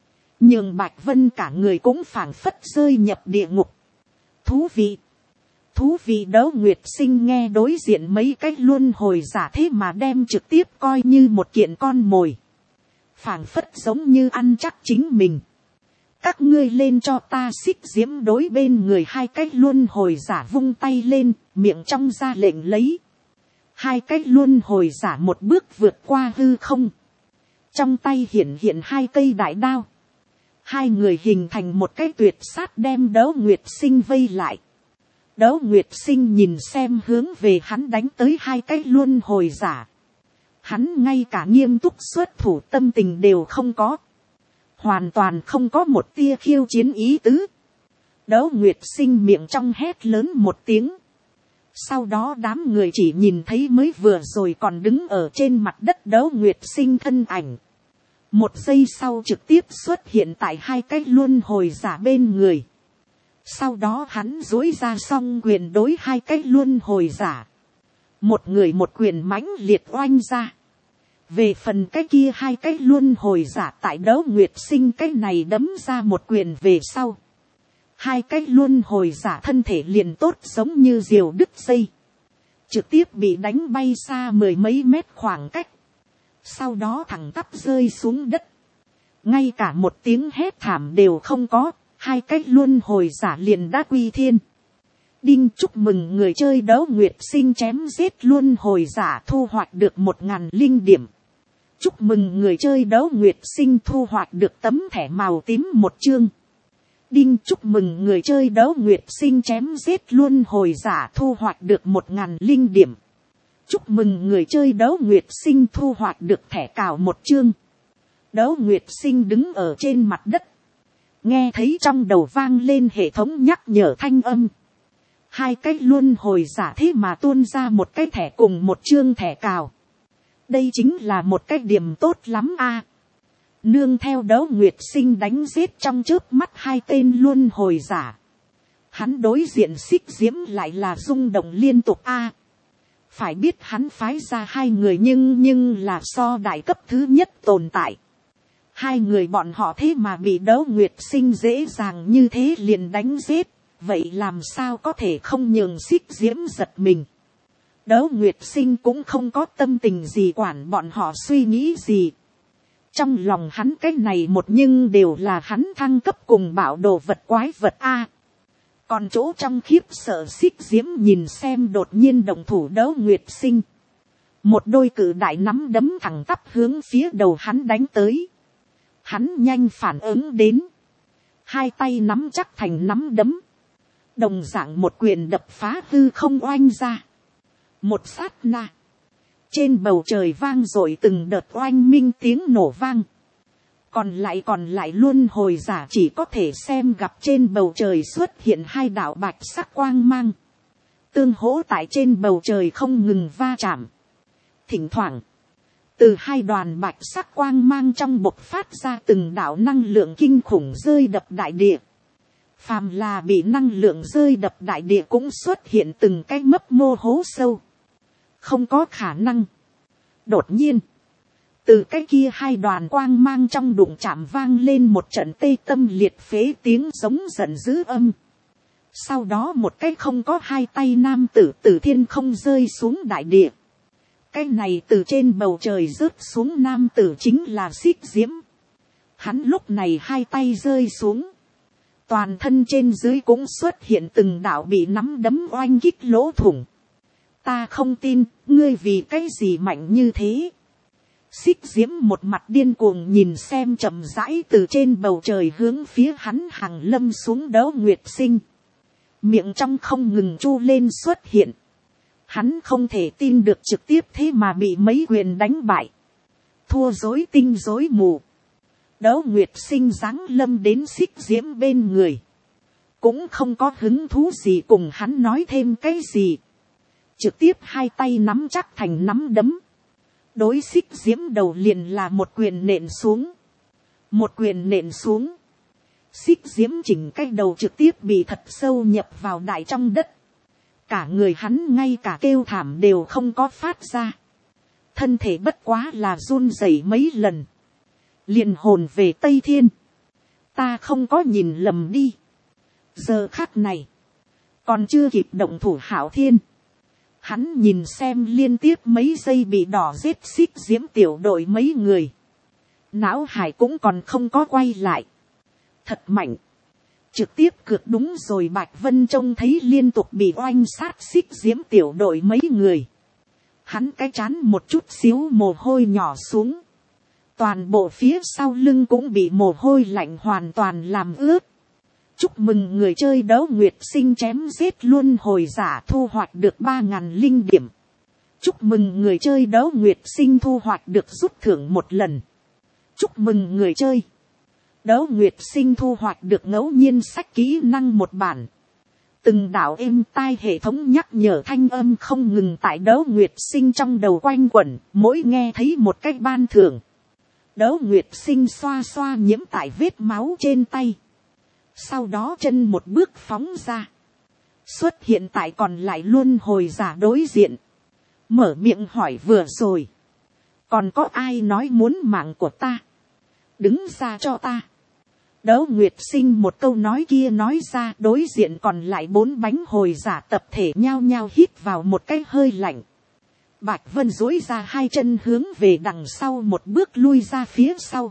Nhưng Bạch Vân cả người cũng phảng phất rơi nhập địa ngục. Thú vị. Thú vị. Đấu Nguyệt Sinh nghe đối diện mấy cách luân hồi giả thế mà đem trực tiếp coi như một kiện con mồi. Phảng phất giống như ăn chắc chính mình. Các ngươi lên cho ta. Xích Diễm đối bên người hai cách luân hồi giả vung tay lên, miệng trong ra lệnh lấy. Hai cách luân hồi giả một bước vượt qua hư không. Trong tay hiện hiện hai cây đại đao. Hai người hình thành một cái tuyệt sát đem Đấu Nguyệt Sinh vây lại. Đấu Nguyệt Sinh nhìn xem hướng về hắn đánh tới hai cái luân hồi giả. Hắn ngay cả nghiêm túc xuất thủ tâm tình đều không có. Hoàn toàn không có một tia khiêu chiến ý tứ. Đấu Nguyệt Sinh miệng trong hét lớn một tiếng. Sau đó đám người chỉ nhìn thấy mới vừa rồi còn đứng ở trên mặt đất Đấu Nguyệt Sinh thân ảnh. Một giây sau trực tiếp xuất hiện tại hai cái luân hồi giả bên người. Sau đó hắn duỗi ra song quyền đối hai cái luân hồi giả. Một người một quyền mãnh liệt oanh ra. Về phần cái kia hai cái luân hồi giả tại Đấu Nguyệt Sinh cái này đấm ra một quyền về sau. Hai cái luân hồi giả thân thể liền tốt giống như diều đứt dây. Trực tiếp bị đánh bay xa mười mấy mét khoảng cách. Sau đó thẳng tắp rơi xuống đất. Ngay cả một tiếng hét thảm đều không có. Hai cái luân hồi giả liền đã quy thiên. Đinh chúc mừng người chơi Đấu Nguyệt Sinh chém giết luân hồi giả thu hoạch được một ngàn linh điểm. Chúc mừng người chơi Đấu Nguyệt Sinh thu hoạch được tấm thẻ màu tím một chương. Đinh chúc mừng người chơi Đấu Nguyệt Sinh chém giết luân hồi giả thu hoạch được một ngàn linh điểm. Chúc mừng người chơi Đấu Nguyệt Sinh thu hoạch được thẻ cào một chương. Đấu Nguyệt Sinh đứng ở trên mặt đất. Nghe thấy trong đầu vang lên hệ thống nhắc nhở thanh âm. Hai cái luân hồi giả thế mà tuôn ra một cái thẻ cùng một chương thẻ cào. Đây chính là một cái điểm tốt lắm a. Nương theo Đấu Nguyệt Sinh đánh giết trong chớp mắt hai tên luân hồi giả. Hắn đối diện Xích Diễm lại là rung động liên tục a. Phải biết hắn phái ra hai người nhưng nhưng là so đại cấp thứ nhất tồn tại. Hai người bọn họ thế mà bị Đấu Nguyệt Sinh dễ dàng như thế liền đánh giết. Vậy làm sao có thể không nhường Xích Diễm giật mình. Đấu Nguyệt Sinh cũng không có tâm tình gì quản bọn họ suy nghĩ gì. Trong lòng hắn cái này một nhưng đều là hắn thăng cấp cùng bảo đồ vật quái vật A. Còn chỗ trong khiếp sợ Xích Diễm nhìn xem đột nhiên động thủ Đấu Nguyệt Sinh. Một đôi cự đại nắm đấm thẳng tắp hướng phía đầu hắn đánh tới. Hắn nhanh phản ứng đến. Hai tay nắm chắc thành nắm đấm. Đồng dạng một quyền đập phá hư không oanh ra. Một sát na. Trên bầu trời vang dội từng đợt oanh minh tiếng nổ vang. Còn lại còn lại luôn hồi giả chỉ có thể xem gặp trên bầu trời xuất hiện hai đạo bạch sắc quang mang. Tương hỗ tại trên bầu trời không ngừng va chạm. Thỉnh thoảng. Từ hai đoàn bạch sắc quang mang trong bộc phát ra từng đạo năng lượng kinh khủng rơi đập đại địa. Phàm là bị năng lượng rơi đập đại địa cũng xuất hiện từng cái mấp mô hố sâu. Không có khả năng. Đột nhiên, từ cái kia hai đoàn quang mang trong đụng chạm vang lên một trận tê tâm liệt phế tiếng giống giận dữ âm. Sau đó một cái không có hai tay nam tử từ thiên không rơi xuống đại địa. Cái này từ trên bầu trời rớt xuống nam tử chính là Xích Diễm. Hắn lúc này hai tay rơi xuống. Toàn thân trên dưới cũng xuất hiện từng đạo bị nắm đấm oanh kích lỗ thủng. Ta không tin, ngươi vì cái gì mạnh như thế. Xích Diễm một mặt điên cuồng nhìn xem chậm rãi từ trên bầu trời hướng phía hắn hàng lâm xuống Đấu Nguyệt Sinh. Miệng trong không ngừng chu lên xuất hiện. Hắn không thể tin được trực tiếp thế mà bị mấy quyền đánh bại. Thua rối tinh rối mù. Đấu Nguyệt Sinh giáng lâm đến Xích Diễm bên người. Cũng không có hứng thú gì cùng hắn nói thêm cái gì. Trực tiếp hai tay nắm chắc thành nắm đấm. Đối Xích Diễm đầu liền là một quyền nện xuống. Một quyền nện xuống. Xích Diễm chỉnh cái đầu trực tiếp bị thật sâu nhập vào đại trong đất. Cả người hắn ngay cả kêu thảm đều không có phát ra. Thân thể bất quá là run rẩy mấy lần. Liền hồn về Tây Thiên. Ta không có nhìn lầm đi. Giờ khắc này. Còn chưa kịp động thủ Hạo Thiên. Hắn nhìn xem liên tiếp mấy giây bị đỏ giết Xích Diễm tiểu đội mấy người. Não hải cũng còn không có quay lại. Thật mạnh. Trực tiếp cược đúng rồi. Bạch Vân trông thấy liên tục bị oanh sát Xích Diễm tiểu đội mấy người. Hắn cái chán một chút xíu mồ hôi nhỏ xuống. Toàn bộ phía sau lưng cũng bị mồ hôi lạnh hoàn toàn làm ướt. Chúc mừng người chơi Đấu Nguyệt Sinh chém giết luôn hồi giả thu hoạch được ba ngàn linh điểm. Chúc mừng người chơi Đấu Nguyệt Sinh thu hoạch được rút thưởng một lần. Chúc mừng người chơi Đấu Nguyệt Sinh thu hoạch được ngẫu nhiên sách kỹ năng một bản. Từng đạo êm tai hệ thống nhắc nhở thanh âm không ngừng tại Đấu Nguyệt Sinh trong đầu quanh quẩn, mỗi nghe thấy một cách ban thưởng. Đấu Nguyệt Sinh xoa xoa nhiễm tại vết máu trên tay. Sau đó chân một bước phóng ra. Xuất hiện tại còn lại luôn hồi giả đối diện. Mở miệng hỏi vừa rồi. Còn có ai nói muốn mạng của ta? Đứng ra cho ta. Đấu Nguyệt Sinh một câu nói kia nói ra, đối diện còn lại bốn bánh hồi giả tập thể nhao nhao hít vào một cái hơi lạnh. Bạch Vân duỗi ra hai chân hướng về đằng sau một bước lui ra phía sau.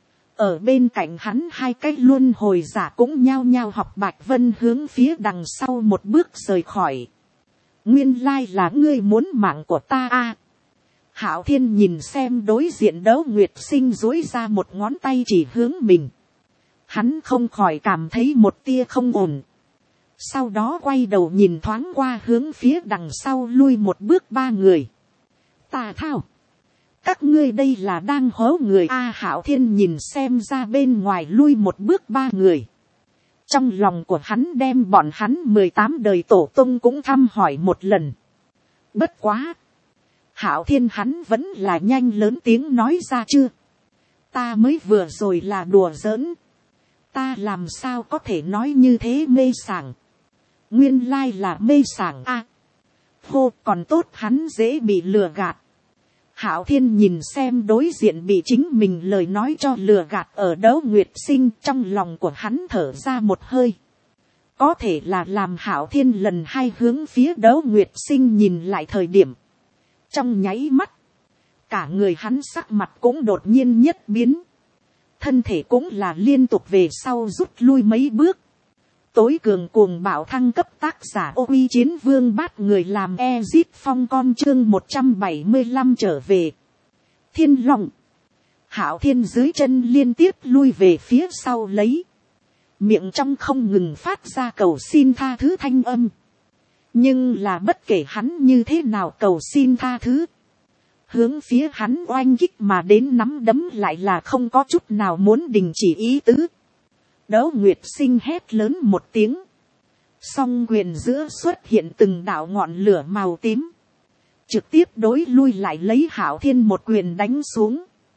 Ở bên cạnh hắn hai cái luân hồi giả cũng nhao nhao học Bạch Vân hướng phía đằng sau một bước rời khỏi. Nguyên lai là ngươi muốn mạng của ta a. Hạo Thiên nhìn xem đối diện Đấu Nguyệt Sinh duỗi ra một ngón tay chỉ hướng mình. Hắn không khỏi cảm thấy một tia không ổn. Sau đó quay đầu nhìn thoáng qua hướng phía đằng sau lui một bước ba người. Tà thao. Các ngươi đây là đang hố người a. Hạo Thiên nhìn xem ra bên ngoài lui một bước ba người. Trong lòng của hắn đem bọn hắn mười tám đời tổ tông cũng thăm hỏi một lần. Bất quá. Hạo Thiên hắn vẫn là nhanh lớn tiếng nói ra chưa. Ta mới vừa rồi là đùa giỡn. Ta làm sao có thể nói như thế mê sảng. Nguyên lai là mê sảng a. Hô còn tốt hắn dễ bị lừa gạt. Hạo Thiên nhìn xem đối diện bị chính mình lời nói cho lừa gạt ở Đấu Nguyệt Sinh, trong lòng của hắn thở ra một hơi. Có thể là làm Hạo Thiên lần hai hướng phía Đấu Nguyệt Sinh nhìn lại thời điểm. Trong nháy mắt, cả người hắn sắc mặt cũng đột nhiên nhất biến. Thân thể cũng là liên tục về sau rút lui mấy bước. Tối cường cuồng bạo thăng cấp tác giả Ô Uy Chiến Vương bát người làm Ezit Phong con chương một trăm bảy mươi lăm trở về. Thiên Long. Hạo Thiên dưới chân liên tiếp lui về phía sau lấy. Miệng trong không ngừng phát ra cầu xin tha thứ thanh âm. Nhưng là bất kể hắn như thế nào cầu xin tha thứ. Hướng phía hắn oanh kích mà đến nắm đấm lại là không có chút nào muốn đình chỉ ý tứ. Đấu Nguyệt Sinh hét lớn một tiếng. Song quyền giữa xuất hiện từng đạo ngọn lửa màu tím. Trực tiếp đối lui lại lấy Hạo Thiên một quyền đánh xuống.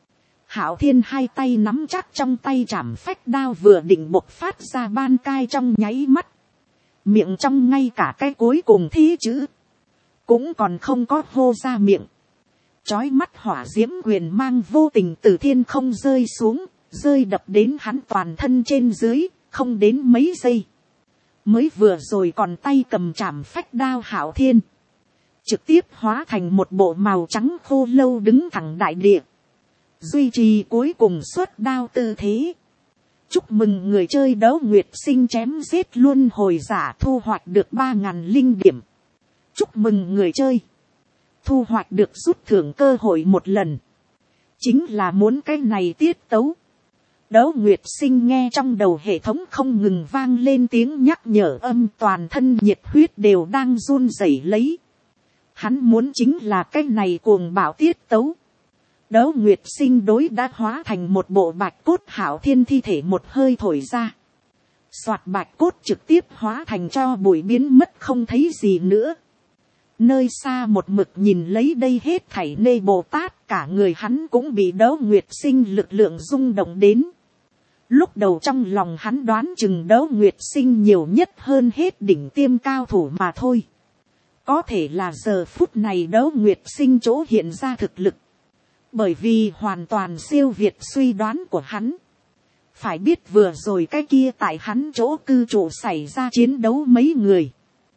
Hạo Thiên hai tay nắm chắc trong tay trảm phách đao vừa định bộc phát ra ban cai trong nháy mắt. Miệng trong ngay cả cái cuối cùng thí chữ. Cũng còn không có hô ra miệng. Chói mắt hỏa diễm quyền mang vô tình từ thiên không rơi xuống. Rơi đập đến hắn toàn thân trên dưới. Không đến mấy giây. Mới vừa rồi còn tay cầm trảm phách đao Hạo Thiên. Trực tiếp hóa thành một bộ màu trắng khô lâu đứng thẳng đại địa. Duy trì cuối cùng xuất đao tư thế. Chúc mừng người chơi Đấu Nguyệt Sinh chém giết luôn hồi giả thu hoạch được ba ngàn linh điểm. Chúc mừng người chơi. Thu hoạch được rút thưởng cơ hội một lần. Chính là muốn cái này tiết tấu. Đấu Nguyệt Sinh nghe trong đầu hệ thống không ngừng vang lên tiếng nhắc nhở âm, toàn thân nhiệt huyết đều đang run rẩy lấy. Hắn muốn chính là cái này cuồng bạo tiết tấu. Đấu Nguyệt Sinh đối đã hóa thành một bộ bạch cốt Hạo Thiên thi thể một hơi thổi ra. Soạt bạch cốt trực tiếp hóa thành cho bụi biến mất không thấy gì nữa. Nơi xa một mực nhìn lấy đây hết thảy Nê Bồ Tát, cả người hắn cũng bị Đấu Nguyệt Sinh lực lượng rung động đến. Lúc đầu trong lòng hắn đoán chừng Đấu Nguyệt Sinh nhiều nhất hơn hết đỉnh tiêm cao thủ mà thôi. Có thể là giờ phút này Đấu Nguyệt Sinh chỗ hiện ra thực lực. Bởi vì hoàn toàn siêu việt suy đoán của hắn. Phải biết vừa rồi cái kia tại hắn chỗ cư trụ xảy ra chiến đấu mấy người.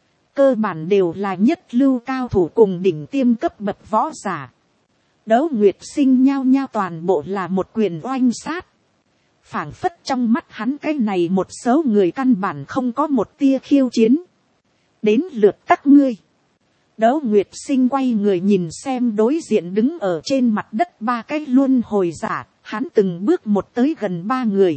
Cơ bản đều là nhất lưu cao thủ cùng đỉnh tiêm cấp bậc võ giả. Đấu Nguyệt Sinh nhao nhao toàn bộ là một quyền oanh sát. Phảng phất trong mắt hắn cái này một số người căn bản không có một tia khiêu chiến. Đến lượt các ngươi. Đấu Nguyệt Sinh quay người nhìn xem đối diện đứng ở trên mặt đất ba cái luân hồi giả, hắn từng bước một tới gần ba người.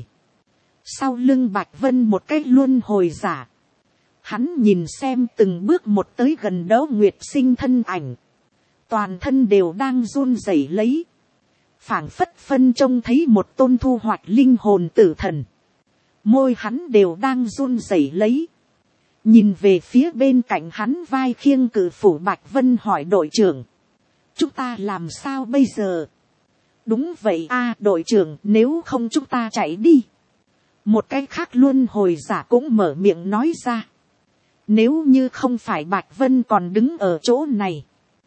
Sau lưng Bạch Vân một cái luân hồi giả. Hắn nhìn xem từng bước một tới gần Đấu Nguyệt Sinh thân ảnh. Toàn thân đều đang run rẩy lấy. Phảng phất phân trông thấy một tôn thu hoạch linh hồn tử thần. Môi hắn đều đang run rẩy lấy. Nhìn về phía bên cạnh hắn vai khiêng cử phủ Bạch Vân hỏi đội trưởng. Chúng ta làm sao bây giờ? Đúng vậy a đội trưởng, nếu không chúng ta chạy đi. Một cái khác luôn hồi giả cũng mở miệng nói ra. Nếu như không phải Bạch Vân còn đứng ở chỗ này.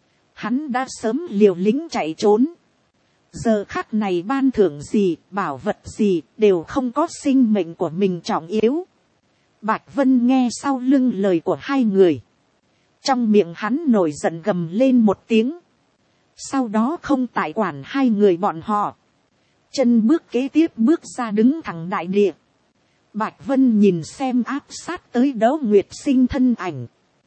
Hắn đã sớm liều lĩnh chạy trốn. Giờ khắc này ban thưởng gì, bảo vật gì, đều không có sinh mệnh của mình trọng yếu. Bạch Vân nghe sau lưng lời của hai người. Trong miệng hắn nổi giận gầm lên một tiếng. Sau đó không tại quản hai người bọn họ. Chân bước kế tiếp bước ra đứng thẳng đại địa. Bạch Vân nhìn xem áp sát tới Đấu Nguyệt Sinh thân ảnh.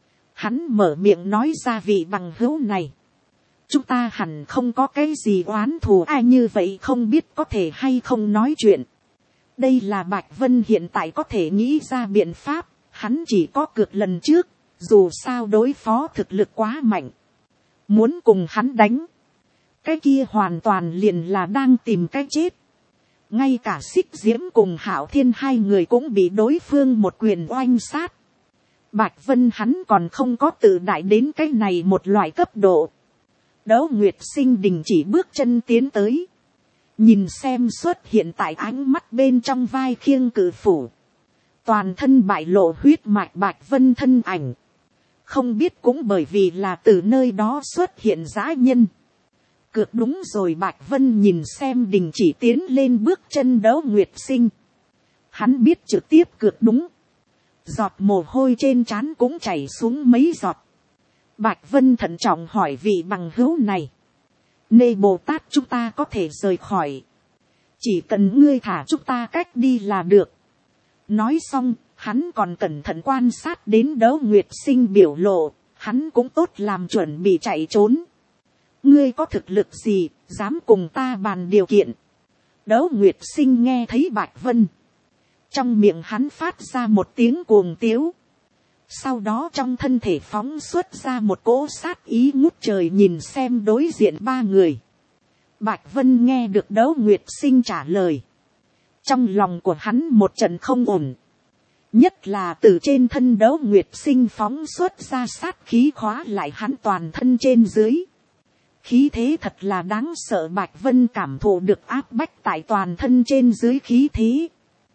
Hắn mở miệng nói ra vị bằng hữu này. Chúng ta hẳn không có cái gì oán thù ai như vậy không biết có thể hay không nói chuyện. Đây là Bạch Vân hiện tại có thể nghĩ ra biện pháp, hắn chỉ có cược lần trước, dù sao đối phó thực lực quá mạnh. Muốn cùng hắn đánh, cái kia hoàn toàn liền là đang tìm cái chết. Ngay cả Xích Diễm cùng Hạo Thiên hai người cũng bị đối phương một quyền oanh sát. Bạch Vân hắn còn không có tự đại đến cái này một loại cấp độ. Đấu Nguyệt Sinh đình chỉ bước chân tiến tới. Nhìn xem xuất hiện tại ánh mắt bên trong vai khiêng cử phủ. Toàn thân bại lộ huyết mạch Bạch Vân thân ảnh. Không biết cũng bởi vì là từ nơi đó xuất hiện dã nhân. Cược đúng rồi Bạch Vân nhìn xem đình chỉ tiến lên bước chân Đấu Nguyệt Sinh. Hắn biết trực tiếp cược đúng. Giọt mồ hôi trên trán cũng chảy xuống mấy giọt. Bạch Vân thận trọng hỏi vị bằng hữu này. Nê Bồ Tát chúng ta có thể rời khỏi. Chỉ cần ngươi thả chúng ta cách đi là được. Nói xong, hắn còn cẩn thận quan sát đến Đấu Nguyệt Sinh biểu lộ. Hắn cũng tốt làm chuẩn bị chạy trốn. Ngươi có thực lực gì, dám cùng ta bàn điều kiện. Đấu Nguyệt Sinh nghe thấy Bạch Vân. Trong miệng hắn phát ra một tiếng cuồng tiếu. Sau đó trong thân thể phóng xuất ra một cỗ sát ý ngút trời nhìn xem đối diện ba người. Bạch Vân nghe được Đấu Nguyệt Sinh trả lời. Trong lòng của hắn một trận không ổn. Nhất là từ trên thân Đấu Nguyệt Sinh phóng xuất ra sát khí khóa lại hắn toàn thân trên dưới. Khí thế thật là đáng sợ, Bạch Vân cảm thụ được áp bách tại toàn thân trên dưới khí thế.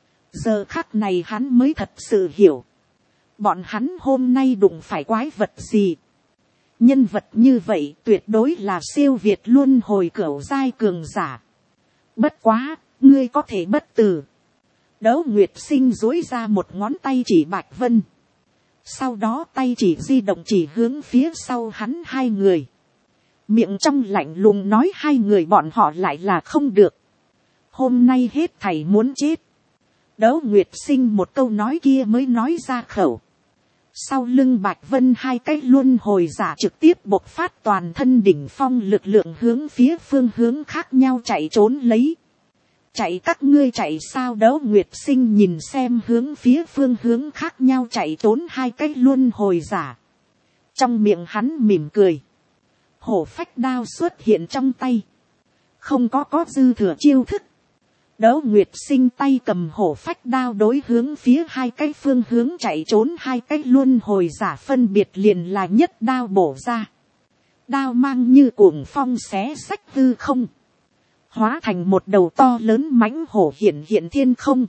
Giờ khắc này hắn mới thật sự hiểu. Bọn hắn hôm nay đụng phải quái vật gì. Nhân vật như vậy tuyệt đối là siêu việt luân hồi cửu giai cường giả. Bất quá, ngươi có thể bất tử. Đấu Nguyệt Sinh duỗi ra một ngón tay chỉ Bạch Vân. Sau đó tay chỉ di động chỉ hướng phía sau hắn hai người. Miệng trong lạnh lùng nói hai người bọn họ lại là không được. Hôm nay hết thảy muốn chết. Đấu Nguyệt Sinh một câu nói kia mới nói ra khẩu. Sau lưng Bạch Vân hai cái luân hồi giả trực tiếp bộc phát toàn thân đỉnh phong lực lượng hướng phía phương hướng khác nhau chạy trốn lấy. Chạy các ngươi chạy sao? Đấu Nguyệt Sinh nhìn xem hướng phía phương hướng khác nhau chạy trốn hai cái luân hồi giả. Trong miệng hắn mỉm cười. Hổ phách đao xuất hiện trong tay. Không có có dư thừa chiêu thức. Đấu Nguyệt Sinh tay cầm hổ phách đao đối hướng phía hai cái phương hướng chạy trốn hai cái luân hồi giả phân biệt liền là nhất đao bổ ra. Đao mang như cuồng phong xé xách hư không. Hóa thành một đầu to lớn mãnh hổ hiện hiện thiên không.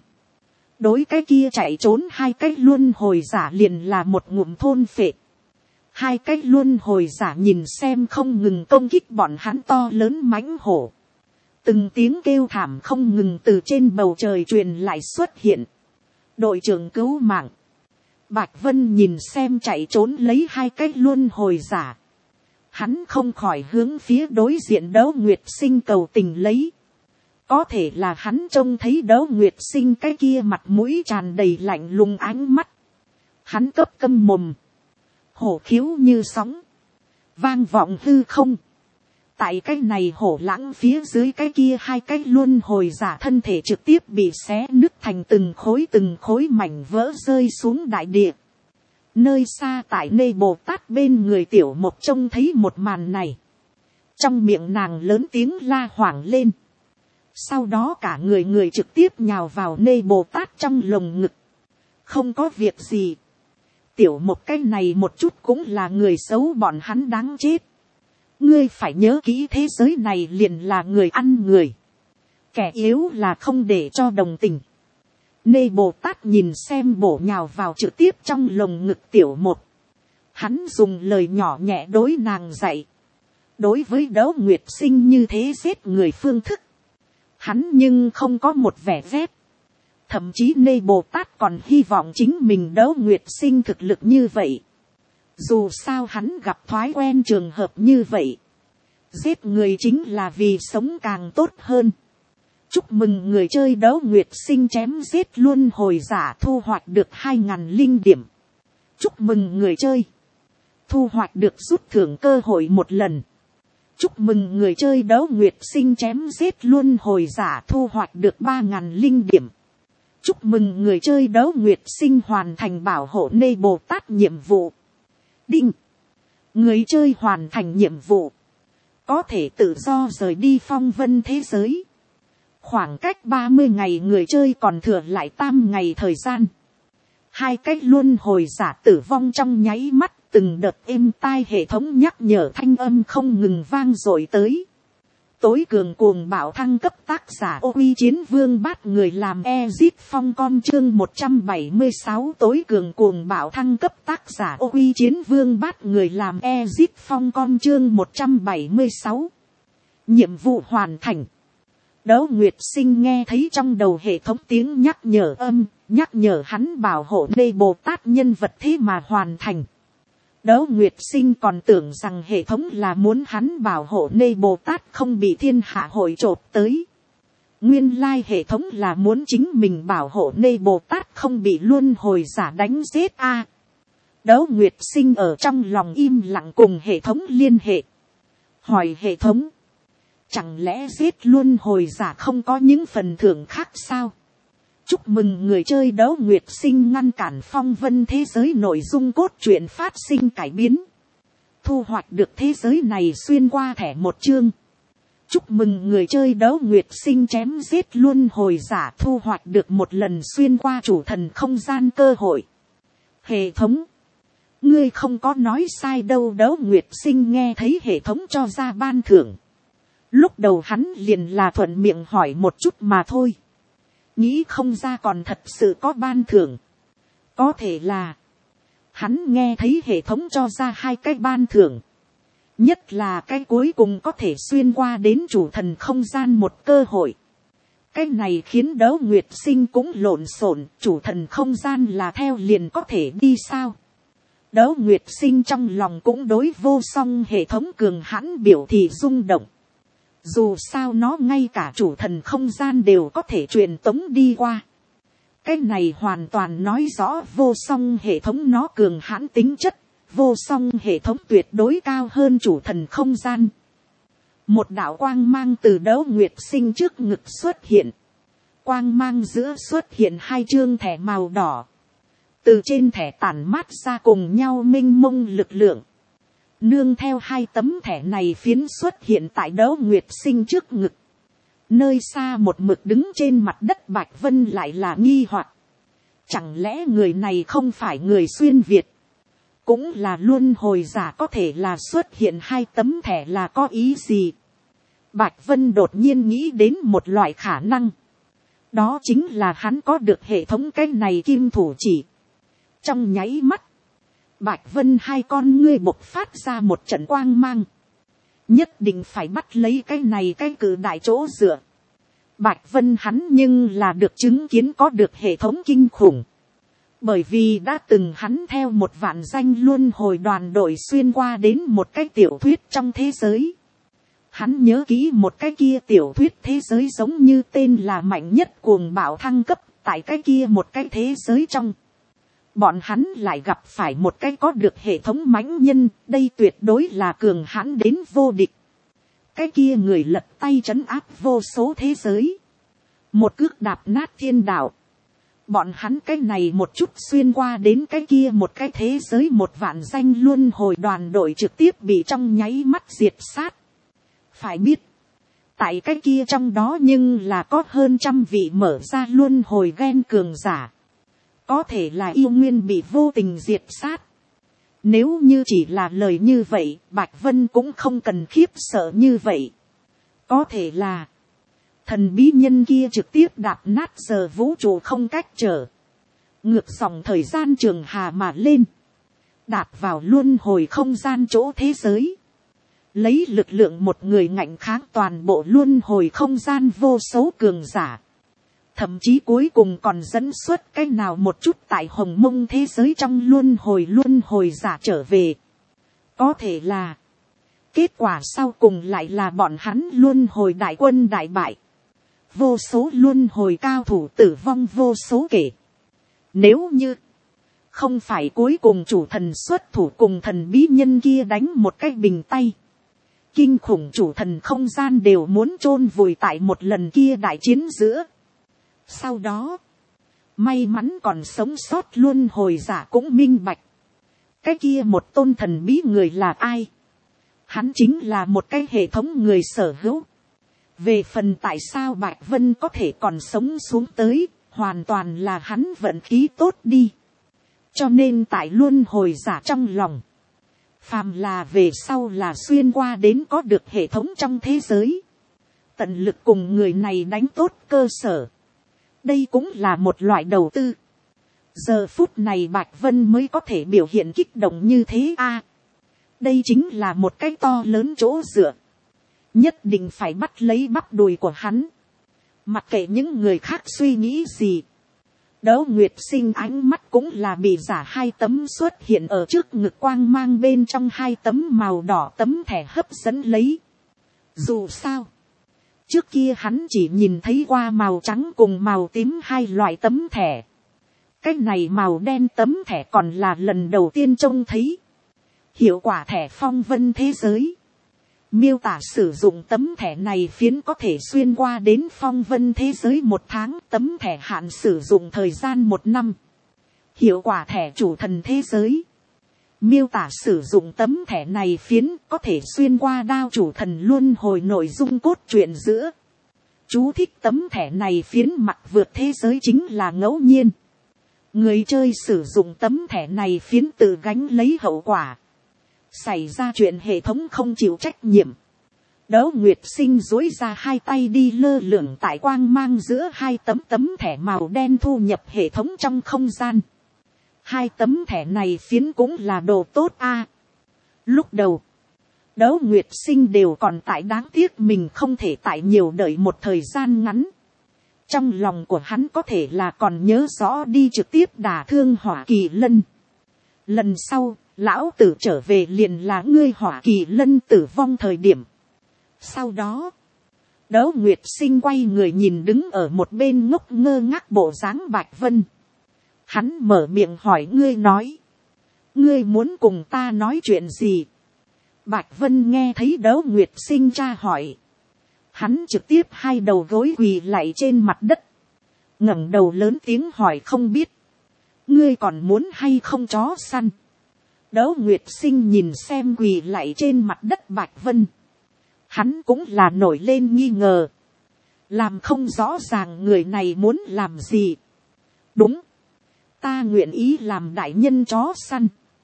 Đối cái kia chạy trốn hai cái luân hồi giả liền là một ngụm thôn phệ. Hai cái luân hồi giả nhìn xem không ngừng công kích bọn hắn to lớn mãnh hổ. Từng tiếng kêu thảm không ngừng từ trên bầu trời truyền lại xuất hiện. Đội trưởng cứu mạng. Bạch Vân nhìn xem chạy trốn lấy hai cái luân hồi giả. Hắn không khỏi hướng phía đối diện Đấu Nguyệt Sinh cầu tình lấy. Có thể là hắn trông thấy Đấu Nguyệt Sinh cái kia mặt mũi tràn đầy lạnh lùng ánh mắt. Hắn cấp câm mồm. Hổ khiếu như sóng. Vang vọng hư không. Tại cái này hổ lãng phía dưới cái kia hai cái luân hồi giả thân thể trực tiếp bị xé nứt thành từng khối từng khối mảnh vỡ rơi xuống đại địa. Nơi xa tại Nê Bồ Tát bên người Tiểu Mộc trông thấy một màn này. Trong miệng nàng lớn tiếng la hoảng lên. Sau đó cả người người trực tiếp nhào vào Nê Bồ Tát trong lồng ngực. Không có việc gì. Tiểu Mộc cái này một chút cũng là người xấu, bọn hắn đáng chết. Ngươi phải nhớ kỹ, thế giới này liền là người ăn người. Kẻ yếu là không để cho đồng tình. Nê Bồ Tát nhìn xem bổ nhào vào trực tiếp trong lồng ngực Tiểu Mộc. Hắn dùng lời nhỏ nhẹ đối nàng dạy. Đối với Đấu Nguyệt Sinh như thế giết người phương thức. Hắn nhưng không có một vẻ ghét. Thậm chí Nê Bồ Tát còn hy vọng chính mình Đấu Nguyệt Sinh thực lực như vậy. Dù sao hắn gặp thói quen trường hợp như vậy. Giết người chính là vì sống càng tốt hơn. Chúc mừng người chơi Đấu Nguyệt Sinh chém giết luân hồi giả thu hoạch được hai ngàn linh điểm. Chúc mừng người chơi. Thu hoạch được rút thưởng cơ hội một lần. Chúc mừng người chơi Đấu Nguyệt Sinh chém giết luân hồi giả thu hoạch được ba ngàn linh điểm. Chúc mừng người chơi Đấu Nguyệt Sinh hoàn thành bảo hộ Nê Bồ Tát nhiệm vụ. Đinh. Người chơi hoàn thành nhiệm vụ. Có thể tự do rời đi phong vân thế giới. Khoảng cách ba mươi ngày người chơi còn thừa lại tam ngày thời gian. Hai cách luân hồi giả tử vong trong nháy mắt, từng đợt êm tai hệ thống nhắc nhở thanh âm không ngừng vang dội tới. Tối cường cuồng bạo thăng cấp tác giả Ô Uy Chiến Vương Bát người làm Ezit Phong con chương một trăm bảy mươi sáu tối cường cuồng bạo thăng cấp tác giả Ô Uy Chiến Vương Bát người làm Ezit Phong con chương một trăm bảy mươi sáu. Nhiệm vụ hoàn thành. Đấu Nguyệt Sinh nghe thấy trong đầu hệ thống tiếng nhắc nhở âm, nhắc nhở hắn bảo hộ Nê Bồ Tát nhân vật thế mà hoàn thành. Đấu Nguyệt Sinh còn tưởng rằng hệ thống là muốn hắn bảo hộ Nê Bồ Tát không bị thiên hạ hội trộp tới. Nguyên lai hệ thống là muốn chính mình bảo hộ Nê Bồ Tát không bị luân hồi giả đánh giết a. À, Đấu Nguyệt Sinh ở trong lòng im lặng cùng hệ thống liên hệ. Hỏi hệ thống. Chẳng lẽ giết luân hồi giả không có những phần thưởng khác sao? Chúc mừng người chơi Đấu Nguyệt Sinh ngăn cản phong vân thế giới nội dung cốt truyện phát sinh cải biến. Thu hoạch được thế giới này xuyên qua thẻ một chương. Chúc mừng người chơi Đấu Nguyệt Sinh chém giết luân hồi giả thu hoạch được một lần xuyên qua chủ thần không gian cơ hội. Hệ thống. ngươi không có nói sai đâu. Đấu Nguyệt Sinh nghe thấy hệ thống cho ra ban thưởng. Lúc đầu hắn liền là thuận miệng hỏi một chút mà thôi. Nghĩ không ra còn thật sự có ban thưởng. Có thể là hắn nghe thấy hệ thống cho ra hai cái ban thưởng. Nhất là cái cuối cùng có thể xuyên qua đến chủ thần không gian một cơ hội. Cái này khiến Đấu Nguyệt Sinh cũng lộn xộn. Chủ thần không gian là theo liền có thể đi sao? Đấu Nguyệt Sinh trong lòng cũng đối vô song hệ thống cường hãn biểu thị rung động. Dù sao nó ngay cả chủ thần không gian đều có thể truyền tống đi qua. Cái này hoàn toàn nói rõ vô song hệ thống nó cường hãn tính chất. Vô song hệ thống tuyệt đối cao hơn chủ thần không gian. Một đạo quang mang từ Đấu Nguyệt Sinh trước ngực xuất hiện. Quang mang giữa xuất hiện hai chương thẻ màu đỏ. Từ trên thẻ tản mát ra cùng nhau mênh mông lực lượng. Nương theo hai tấm thẻ này phiến xuất hiện tại Đấu Nguyệt Sinh trước ngực. Nơi xa một mực đứng trên mặt đất Bạch Vân lại là nghi hoặc. Chẳng lẽ người này không phải người xuyên Việt? Cũng là luân hồi giả, có thể là xuất hiện hai tấm thẻ là có ý gì? Bạch Vân đột nhiên nghĩ đến một loại khả năng. Đó chính là hắn có được hệ thống cái này kim thủ chỉ. Trong nháy mắt, Bạch Vân hai con ngươi bộc phát ra một trận quang mang. Nhất định phải bắt lấy cái này cái cử đại chỗ dựa. Bạch Vân hắn nhưng là được chứng kiến có được hệ thống kinh khủng. Bởi vì đã từng hắn theo một vạn danh luân hồi đoàn đội xuyên qua đến một cái tiểu thuyết trong thế giới. Hắn nhớ kỹ một cái kia tiểu thuyết thế giới giống như tên là mạnh nhất cuồng bạo thăng cấp. Tại cái kia một cái thế giới trong. Bọn hắn lại gặp phải một cái có được hệ thống mãnh nhân. Đây tuyệt đối là cường hãn đến vô địch. Cái kia người lật tay trấn áp vô số thế giới. Một cước đạp nát thiên đạo. Bọn hắn cái này một chút xuyên qua đến cái kia một cái thế giới một vạn danh luân hồi đoàn đội trực tiếp bị trong nháy mắt diệt sát. Phải biết, tại cái kia trong đó nhưng là có hơn trăm vị mở ra luân hồi gen cường giả. Có thể là yêu nguyên bị vô tình diệt sát. Nếu như chỉ là lời như vậy, Bạch Vân cũng không cần khiếp sợ như vậy. Có thể là thần bí nhân kia trực tiếp đạp nát giờ vũ trụ không cách trở. Ngược dòng thời gian trường hà mà lên. Đạp vào luân hồi không gian chỗ thế giới. Lấy lực lượng một người ngạnh kháng toàn bộ luân hồi không gian vô số cường giả. Thậm chí cuối cùng còn dẫn xuất cái nào một chút tại hồng mông thế giới trong luân hồi luân hồi giả trở về. Có thể là kết quả sau cùng lại là bọn hắn luân hồi đại quân đại bại. Vô số luân hồi cao thủ tử vong vô số kể. Nếu như không phải cuối cùng chủ thần xuất thủ cùng thần bí nhân kia đánh một cái bình tay. Kinh khủng chủ thần không gian đều muốn chôn vùi tại một lần kia đại chiến giữa. Sau đó, may mắn còn sống sót luân hồi giả cũng minh bạch. Cái kia một tôn thần bí người là ai? Hắn chính là một cái hệ thống người sở hữu. Về phần tại sao Bạch Vân có thể còn sống xuống tới, hoàn toàn là hắn vận khí tốt đi. Cho nên tại luân hồi giả trong lòng, phàm là về sau là xuyên qua đến có được hệ thống trong thế giới. Tận lực cùng người này đánh tốt cơ sở. Đây cũng là một loại đầu tư. Giờ phút này Bạch Vân mới có thể biểu hiện kích động như thế a. À, đây chính là một cái to lớn chỗ dựa. Nhất định phải bắt lấy bắp đùi của hắn. Mặc kệ những người khác suy nghĩ gì. Đấu Nguyệt Sinh ánh mắt cũng là bị giả hai tấm xuất hiện ở trước ngực quang mang bên trong hai tấm màu đỏ tấm thẻ hấp dẫn lấy. Dù sao, trước kia hắn chỉ nhìn thấy qua màu trắng cùng màu tím hai loại tấm thẻ. Cái này màu đen tấm thẻ còn là lần đầu tiên trông thấy. Hiệu quả thẻ phong vân thế giới. Miêu tả sử dụng tấm thẻ này phiến có thể xuyên qua đến phong vân thế giới một tháng, tấm thẻ hạn sử dụng thời gian một năm. Hiệu quả thẻ chủ thần thế giới. Miêu tả sử dụng tấm thẻ này phiến có thể xuyên qua đao chủ thần luân hồi nội dung cốt truyện giữa. Chú thích tấm thẻ này phiến mặt vượt thế giới chính là ngẫu nhiên. Người chơi sử dụng tấm thẻ này phiến tự gánh lấy hậu quả. Xảy ra chuyện hệ thống không chịu trách nhiệm. Đỗ Nguyệt Sinh duỗi ra hai tay đi lơ lửng tại quang mang giữa hai tấm tấm thẻ màu đen thu nhập hệ thống trong không gian. Hai tấm thẻ này phiến cũng là đồ tốt a. Lúc đầu, Đỗ Nguyệt Sinh đều còn tại, đáng tiếc mình không thể tại nhiều đợi một thời gian ngắn. Trong lòng của hắn có thể là còn nhớ rõ đi trực tiếp đả thương Hỏa Kỳ Lân. Lần sau, lão tử trở về liền là ngươi Hỏa Kỳ Lân tử vong thời điểm. Sau đó, Đỗ Nguyệt Sinh quay người nhìn đứng ở một bên ngốc ngơ ngác bộ dáng Bạch Vân. Hắn mở miệng hỏi, ngươi nói, ngươi muốn cùng ta nói chuyện gì? Bạch Vân nghe thấy Đỗ Nguyệt Sinh tra hỏi. Hắn trực tiếp hai đầu gối quỳ lạy trên mặt đất. Ngẩng đầu lớn tiếng hỏi, không biết, ngươi còn muốn hay không chó săn? Đỗ Nguyệt Sinh nhìn xem quỳ lạy trên mặt đất Bạch Vân. Hắn cũng là nổi lên nghi ngờ. Làm không rõ ràng người này muốn làm gì. Đúng. Ta nguyện ý làm đại nhân chó săn.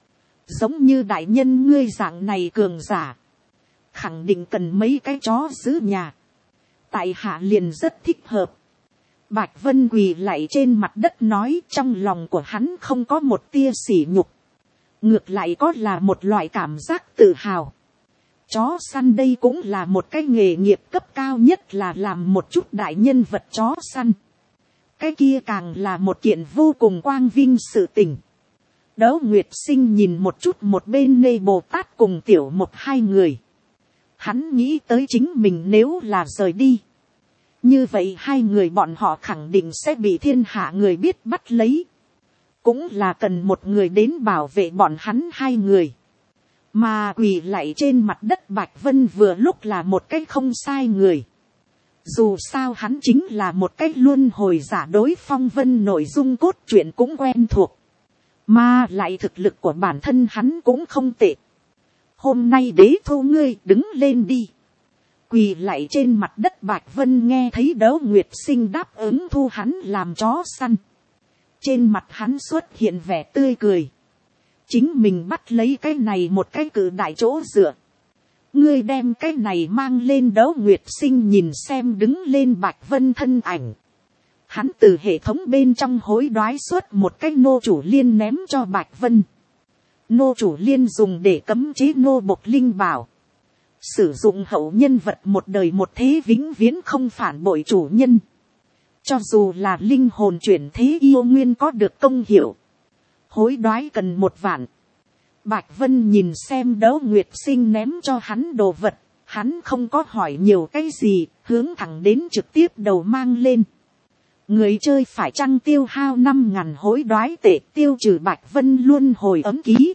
Giống như đại nhân ngươi dạng này cường giả. Khẳng định cần mấy cái chó giữ nhà. Tại hạ liền rất thích hợp. Bạch Vân quỳ lạy trên mặt đất nói, trong lòng của hắn không có một tia sỉ nhục. Ngược lại có là một loại cảm giác tự hào. Chó săn đây cũng là một cái nghề nghiệp cấp cao nhất, là làm một chút đại nhân vật chó săn. Cái kia càng là một kiện vô cùng quang vinh sự tình. Đỗ Nguyệt Sinh nhìn một chút một bên Nê Bồ Tát cùng Tiểu Mộc hai người. Hắn nghĩ tới chính mình nếu là rời đi. Như vậy hai người bọn họ khẳng định sẽ bị thiên hạ người biết bắt lấy. Cũng là cần một người đến bảo vệ bọn hắn hai người. Mà quỳ lạy trên mặt đất Bạch Vân vừa lúc là một cái không sai người. Dù sao hắn chính là một cái luân hồi giả, đối phong vân nội dung cốt truyện cũng quen thuộc. Mà lại thực lực của bản thân hắn cũng không tệ. Hôm nay đế thu ngươi đứng lên đi. Quỳ lạy trên mặt đất Bạch Vân nghe thấy Đỗ Nguyệt Sinh đáp ứng thu hắn làm chó săn. Trên mặt hắn xuất hiện vẻ tươi cười. Chính mình bắt lấy cái này một cái cự đại chỗ dựa. Ngươi đem cái này mang lên. Đỗ Nguyệt Sinh nhìn xem đứng lên Bạch Vân thân ảnh. Hắn từ hệ thống bên trong hối đoái xuất một cái nô chủ liên ném cho Bạch Vân. Nô chủ liên dùng để cấm chế nô bộc linh bảo. Sử dụng hậu nhân vật một đời một thế, vĩnh viễn không phản bội chủ nhân. Cho dù là linh hồn chuyển thế yêu nguyên có được công hiệu. Hối đoái cần một vạn. Bạch Vân nhìn xem Đỗ Nguyệt Sinh ném cho hắn đồ vật. Hắn không có hỏi nhiều cái gì, hướng thẳng đến trực tiếp đầu mang lên. Người chơi phải chăng tiêu hao năm ngàn hối đoái tệ tiêu trừ Bạch Vân luôn hồi ấm ký.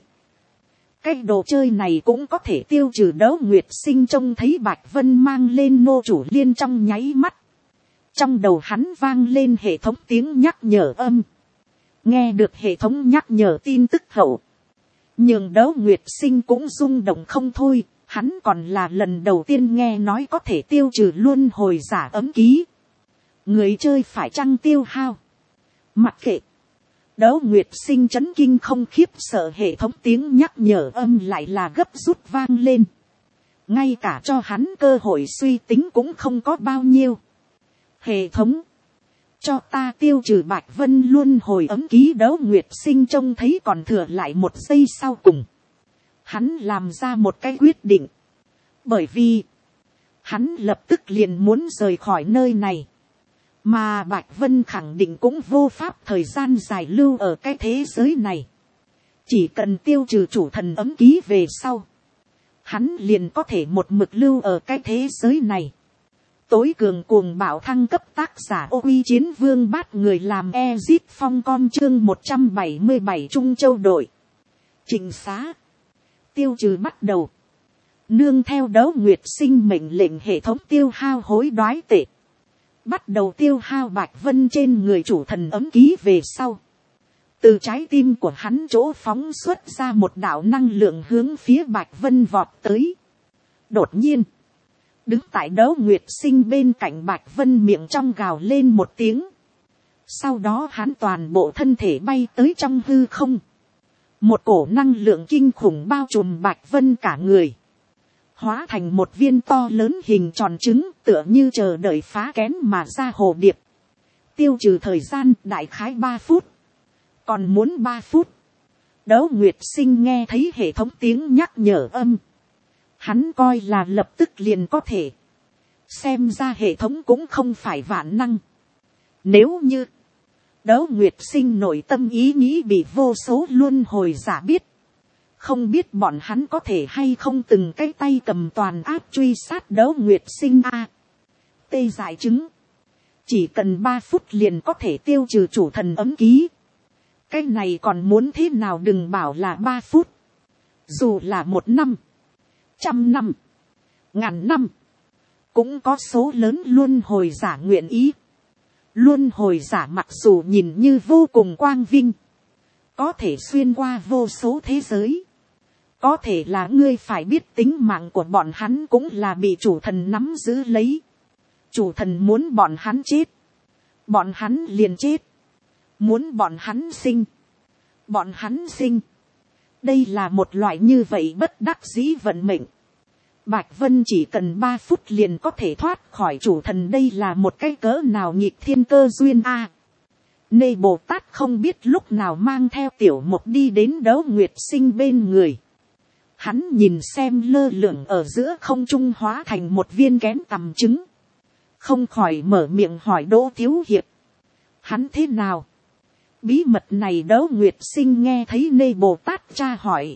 Cái đồ chơi này cũng có thể tiêu trừ. Đỗ Nguyệt Sinh trông thấy Bạch Vân mang lên nô chủ liên trong nháy mắt. Trong đầu hắn vang lên hệ thống tiếng nhắc nhở âm. Nghe được hệ thống nhắc nhở tin tức hậu. Nhưng Đỗ Nguyệt Sinh cũng rung động không thôi. Hắn còn là lần đầu tiên nghe nói có thể tiêu trừ luôn hồi giả ấm ký. Người chơi phải chăng tiêu hao. Mặc kệ. Đỗ Nguyệt Sinh chấn kinh không khiếp sợ, hệ thống tiếng nhắc nhở âm lại là gấp rút vang lên. Ngay cả cho hắn cơ hội suy tính cũng không có bao nhiêu. Hệ thống. Cho ta tiêu trừ Bạch Vân luôn hồi ấm ký. Đỗ Nguyệt Sinh trông thấy còn thừa lại một giây sau cùng. Hắn làm ra một cái quyết định. Bởi vì. Hắn lập tức liền muốn rời khỏi nơi này. Mà Bạch Vân khẳng định cũng vô pháp thời gian dài lưu ở cái thế giới này. Chỉ cần tiêu trừ chủ thần ấm ký về sau. Hắn liền có thể một mực lưu ở cái thế giới này. Tối cường cuồng bạo thăng cấp tác giả Ô Uy Chiến Vương Bát người làm Ezit Phong con chương một trăm bảy mươi bảy Trung Châu đội. Trình xá. Tiêu trừ bắt đầu. Nương theo Đỗ Nguyệt Sinh mệnh lệnh hệ thống tiêu hao hối đoái tệ. Bắt đầu tiêu hao Bạch Vân trên người chủ thần ấm ký về sau. Từ trái tim của hắn chỗ phóng xuất ra một đạo năng lượng hướng phía Bạch Vân vọt tới. Đột nhiên. Đứng tại Đỗ Nguyệt Sinh bên cạnh Bạch Vân miệng trong gào lên một tiếng. Sau đó hắn toàn bộ thân thể bay tới trong hư không. Một cổ năng lượng kinh khủng bao trùm Bạch Vân cả người. Hóa thành một viên to lớn hình tròn trứng, tựa như chờ đợi phá kén mà ra hồ điệp. Tiêu trừ thời gian đại khái ba phút. Còn muốn ba phút. Đấu Nguyệt Sinh nghe thấy hệ thống tiếng nhắc nhở âm. Hắn coi là lập tức liền có thể. Xem ra hệ thống cũng không phải vạn năng. Nếu như Đấu Nguyệt Sinh nội tâm ý nghĩ bị vô số luân hồi giả biết. Không biết bọn hắn có thể hay không từng cái tay cầm toàn áp truy sát Đấu Nguyệt Sinh a. Tê dại chứng. Chỉ cần ba phút liền có thể tiêu trừ chủ thần ấm ký. Cái này còn muốn thế nào đừng bảo là ba phút. Dù là một năm, trăm năm, ngàn năm. Cũng có số lớn luân hồi giả nguyện ý. Luân hồi giả mặc dù nhìn như vô cùng quang vinh. Có thể xuyên qua vô số thế giới. Có thể là ngươi phải biết tính mạng của bọn hắn cũng là bị chủ thần nắm giữ lấy. Chủ thần muốn bọn hắn chết. Bọn hắn liền chết. Muốn bọn hắn sinh. Bọn hắn sinh. Đây là một loại như vậy bất đắc dĩ vận mệnh. Bạch Vân chỉ cần ba phút liền có thể thoát khỏi chủ thần, đây là một cái cỡ nào nghịch thiên cơ duyên a. À, Nê Bồ Tát không biết lúc nào mang theo Tiểu Mục đi đến Đấu Nguyệt Sinh bên người. Hắn nhìn xem lơ lửng ở giữa không trung hóa thành một viên kén tằm trứng. Không khỏi mở miệng hỏi Đỗ Thiếu Hiệp. Hắn thế nào? Bí mật này Đấu Nguyệt Sinh nghe thấy Nê Bồ Tát tra hỏi.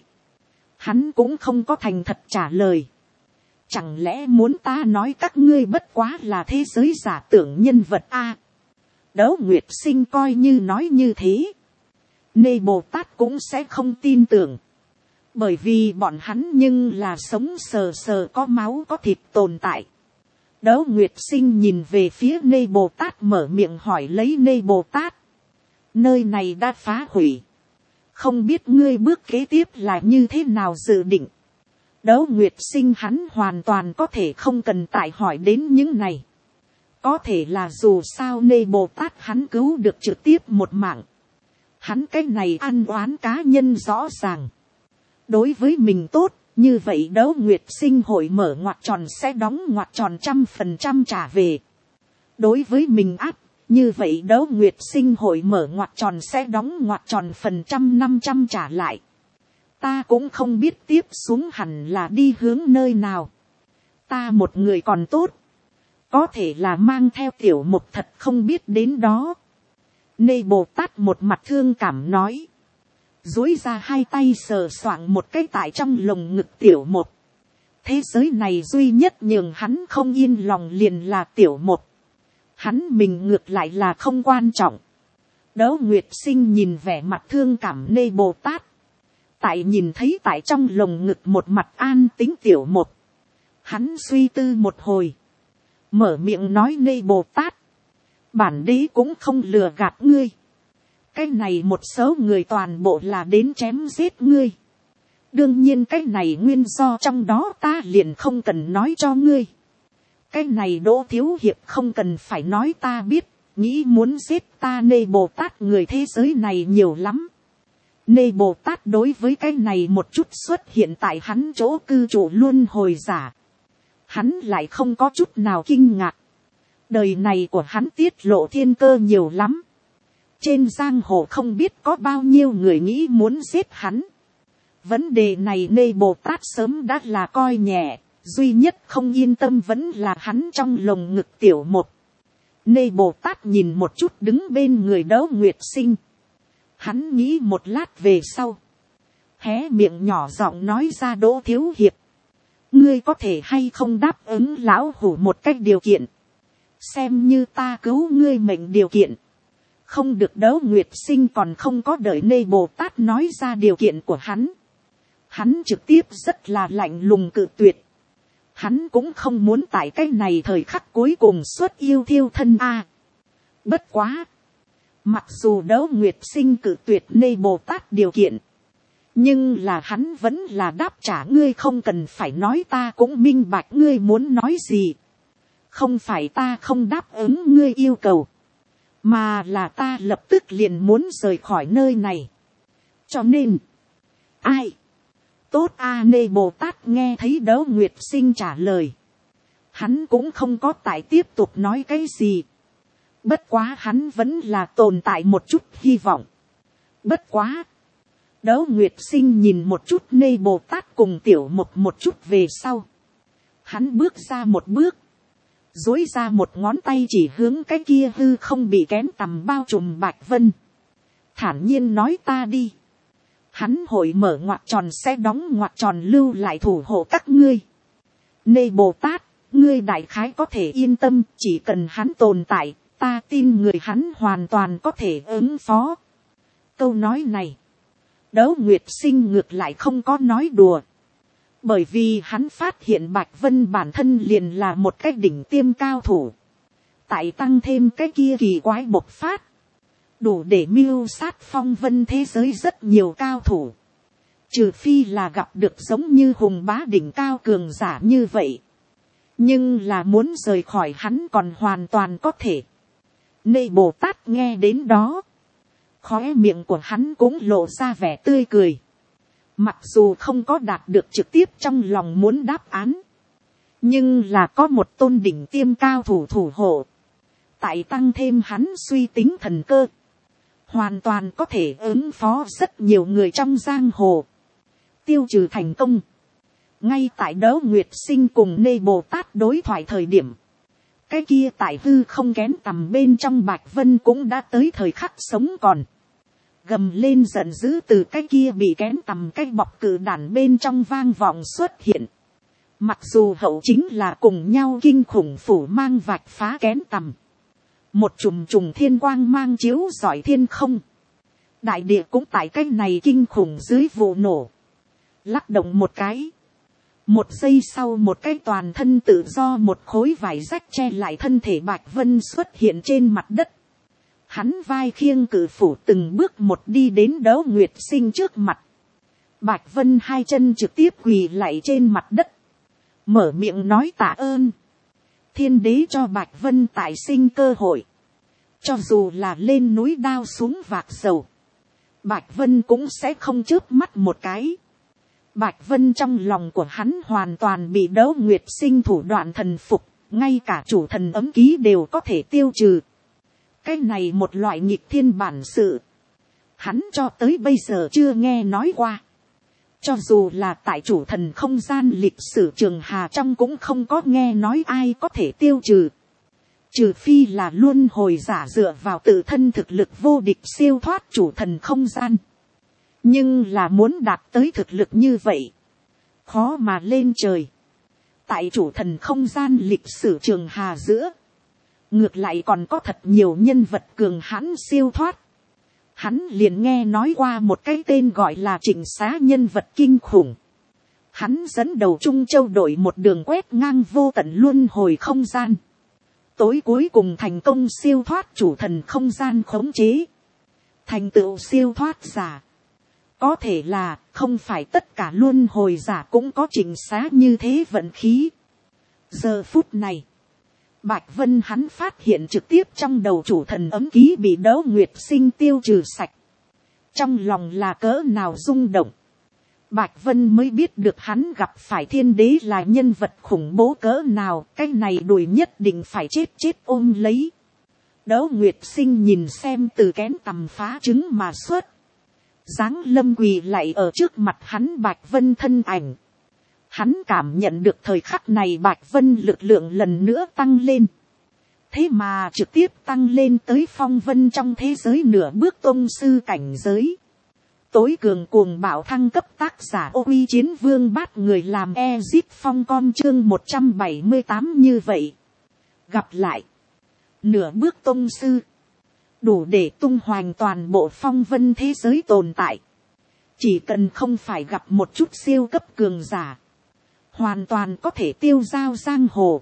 Hắn cũng không có thành thật trả lời. Chẳng lẽ muốn ta nói các ngươi bất quá là thế giới giả tưởng nhân vật a? À, Đấu Nguyệt Sinh coi như nói như thế. Nê Bồ Tát cũng sẽ không tin tưởng. Bởi vì bọn hắn nhưng là sống sờ sờ có máu có thịt tồn tại. Đấu Nguyệt Sinh nhìn về phía Nê Bồ Tát mở miệng hỏi lấy Nê Bồ Tát. Nơi này đã phá hủy. Không biết ngươi bước kế tiếp là như thế nào dự định. Đấu Nguyệt Sinh hắn hoàn toàn có thể không cần tại hỏi đến những này. Có thể là dù sao Nê Bồ Tát hắn cứu được trực tiếp một mạng. Hắn cái này ăn oán cá nhân rõ ràng. Đối với mình tốt, như vậy Đấu Nguyệt Sinh hội mở ngoặc tròn sẽ đóng ngoặc tròn trăm phần trăm trả về. Đối với mình áp, như vậy Đấu Nguyệt Sinh hội mở ngoặc tròn sẽ đóng ngoặc tròn phần trăm năm trăm trả lại. Ta cũng không biết tiếp xuống hẳn là đi hướng nơi nào. Ta một người còn tốt. Có thể là mang theo Tiểu Mục thật không biết đến đó. Nê Bồ Tát một mặt thương cảm nói. Duỗi ra hai tay sờ soạng một cái tại trong lồng ngực Tiểu Mục. Thế giới này duy nhất nhường hắn không yên lòng liền là Tiểu Mục. Hắn mình ngược lại là không quan trọng. Đấu Nguyệt Sinh nhìn vẻ mặt thương cảm Nê Bồ Tát. Tại nhìn thấy tại trong lồng ngực một mặt an tính Tiểu Mục. Hắn suy tư một hồi. Mở miệng nói Nê Bồ Tát. Bản đế cũng không lừa gạt ngươi. Cái này một số người toàn bộ là đến chém giết ngươi. Đương nhiên cái này nguyên do trong đó ta liền không cần nói cho ngươi. Cái này Đỗ Thiếu Hiệp không cần phải nói ta biết. Nghĩ muốn giết ta Nê Bồ Tát người thế giới này nhiều lắm. Nê Bồ Tát đối với cái này một chút xuất hiện tại hắn chỗ cư trụ luân hồi giả. Hắn lại không có chút nào kinh ngạc. Đời này của hắn tiết lộ thiên cơ nhiều lắm. Trên giang hồ không biết có bao nhiêu người nghĩ muốn giết hắn. Vấn đề này Nê Bồ Tát sớm đã là coi nhẹ. Duy nhất không yên tâm vẫn là hắn trong lồng ngực Tiểu Mục. Nê Bồ Tát nhìn một chút đứng bên người Đấu Nguyệt Sinh. Hắn nghĩ một lát về sau. Hé miệng nhỏ giọng nói ra Đỗ Thiếu Hiệp. Ngươi có thể hay không đáp ứng lão hủ một cách điều kiện. Xem như ta cứu ngươi mệnh điều kiện. Không được. Đấu Nguyệt Sinh còn không có đợi Nê Bồ Tát nói ra điều kiện của hắn. Hắn trực tiếp rất là lạnh lùng cự tuyệt. Hắn cũng không muốn tại cái này thời khắc cuối cùng xuất yêu thiêu thân a. À, bất quá. Mặc dù Đấu Nguyệt Sinh cự tuyệt Nê Bồ Tát điều kiện. Nhưng là hắn vẫn là đáp trả ngươi không cần phải nói ta cũng minh bạch ngươi muốn nói gì. Không phải ta không đáp ứng ngươi yêu cầu. mà là ta lập tức liền muốn rời khỏi nơi này. Cho nên, ai, tốt a nê Bồ Tát nghe thấy Đỗ Nguyệt Sinh trả lời, hắn cũng không có tại tiếp tục nói cái gì. Bất quá hắn vẫn là tồn tại một chút hy vọng. Bất quá, Đỗ Nguyệt Sinh nhìn một chút nê Bồ Tát cùng Tiểu Mục một chút về sau, hắn bước ra một bước, duỗi ra một ngón tay chỉ hướng cái kia hư không bị kén tầm bao trùm Bạch Vân, thản nhiên nói ta đi. Hắn hội mở ngoặc tròn sẽ đóng ngoặc tròn lưu lại thủ hộ các ngươi. Nê Bồ Tát, ngươi đại khái có thể yên tâm, chỉ cần hắn tồn tại, ta tin người hắn hoàn toàn có thể ứng phó. Câu nói này, Đỗ Nguyệt Sinh ngược lại không có nói đùa. Bởi vì hắn phát hiện Bạch Vân bản thân liền là một cái đỉnh tiêm cao thủ. Tại tăng thêm cái kia kỳ quái bộc phát, đủ để mưu sát phong vân thế giới rất nhiều cao thủ. Trừ phi là gặp được giống như hùng bá đỉnh cao cường giả như vậy. Nhưng là muốn rời khỏi hắn còn hoàn toàn có thể. Nê Bồ Tát nghe đến đó, khóe miệng của hắn cũng lộ ra vẻ tươi cười. Mặc dù không có đạt được trực tiếp trong lòng muốn đáp án, nhưng là có một tôn đỉnh tiêm cao thủ thủ hộ. Tại tăng thêm hắn suy tính thần cơ, hoàn toàn có thể ứng phó rất nhiều người trong giang hồ. Tiêu trừ thành công. Ngay tại Đỗ Nguyệt Sinh cùng Nê Bồ Tát đối thoại thời điểm, cái kia tại hư không kén tầm bên trong Bạch Vân cũng đã tới thời khắc sống còn. Gầm lên giận dữ từ cái kia bị kén tầm cái bọc cử đản bên trong vang vọng xuất hiện. Mặc dù hậu chính là cùng nhau kinh khủng phủ mang vạch phá kén tầm. Một trùng trùng thiên quang mang chiếu rọi thiên không. Đại địa cũng tại cái này kinh khủng dưới vụ nổ. Lắc động một cái. Một giây sau một cái toàn thân tự do một khối vải rách che lại thân thể Bạch Vân xuất hiện trên mặt đất. Hắn vai khiêng cử phủ từng bước một đi đến Đỗ Nguyệt Sinh trước mặt. Bạch Vân hai chân trực tiếp quỳ lạy trên mặt đất. Mở miệng nói tạ ơn. Thiên đế cho Bạch Vân tại sinh cơ hội. Cho dù là lên núi đao xuống vạc dầu, Bạch Vân cũng sẽ không chớp mắt một cái. Bạch Vân trong lòng của hắn hoàn toàn bị Đỗ Nguyệt Sinh thủ đoạn thần phục, ngay cả chủ thần ấm ký đều có thể tiêu trừ. Cái này một loại nghịch thiên bản sự, hắn cho tới bây giờ chưa nghe nói qua. Cho dù là tại chủ thần không gian lịch sử trường hà trong cũng không có nghe nói ai có thể tiêu trừ. Trừ phi là luân hồi giả dựa vào tự thân thực lực vô địch siêu thoát chủ thần không gian. Nhưng là muốn đạt tới thực lực như vậy, khó mà lên trời. Tại chủ thần không gian lịch sử trường hà giữa, ngược lại còn có thật nhiều nhân vật cường hãn siêu thoát. Hắn liền nghe nói qua một cái tên gọi là Trịnh Xá nhân vật kinh khủng. Hắn dẫn đầu Trung Châu đội một đường quét ngang vô tận luân hồi không gian. Tối cuối cùng thành công siêu thoát chủ thần không gian khống chế. Thành tựu siêu thoát giả. Có thể là không phải tất cả luân hồi giả cũng có Trịnh Xá như thế vận khí. Giờ phút này, Bạch Vân hắn phát hiện trực tiếp trong đầu chủ thần ấm ký bị Đỗ Nguyệt Sinh tiêu trừ sạch. Trong lòng là cỡ nào rung động. Bạch Vân mới biết được hắn gặp phải thiên đế là nhân vật khủng bố cỡ nào. Cái này đùi nhất định phải chết chết ôm lấy. Đỗ Nguyệt Sinh nhìn xem từ kén tầm phá trứng mà xuất. Giáng lâm quỳ lại ở trước mặt hắn Bạch Vân thân ảnh. Hắn cảm nhận được thời khắc này Bạch Vân lực lượng lần nữa tăng lên. Thế mà trực tiếp tăng lên tới phong vân trong thế giới nửa bước tôn sư cảnh giới. Tối cường cuồng bạo thăng cấp tác giả Ô Uy Chiến Vương bắt người làm Ezip Phong con chương một trăm bảy mươi tám như vậy. Gặp lại. Nửa bước tôn sư. Đủ để tung hoành toàn bộ phong vân thế giới tồn tại. Chỉ cần không phải gặp một chút siêu cấp cường giả. Hoàn toàn có thể tiêu giao giang hồ.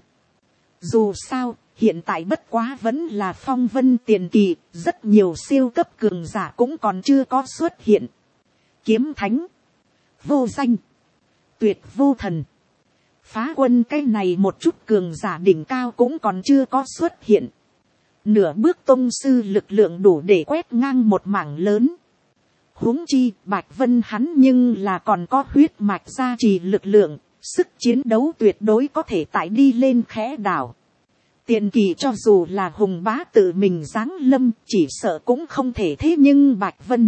Dù sao, hiện tại bất quá vẫn là phong vân tiền kỳ, rất nhiều siêu cấp cường giả cũng còn chưa có xuất hiện. Kiếm thánh, vô danh, tuyệt vô thần, phá quân cái này một chút cường giả đỉnh cao cũng còn chưa có xuất hiện. Nửa bước tôn sư lực lượng đủ để quét ngang một mảng lớn. Huống chi Bạch Vân hắn nhưng là còn có huyết mạch gia trì lực lượng, sức chiến đấu tuyệt đối có thể tải đi lên khẽ đảo. Tiền kỳ cho dù là Hùng Bá tự mình giáng lâm chỉ sợ cũng không thể thế, nhưng Bạch Vân.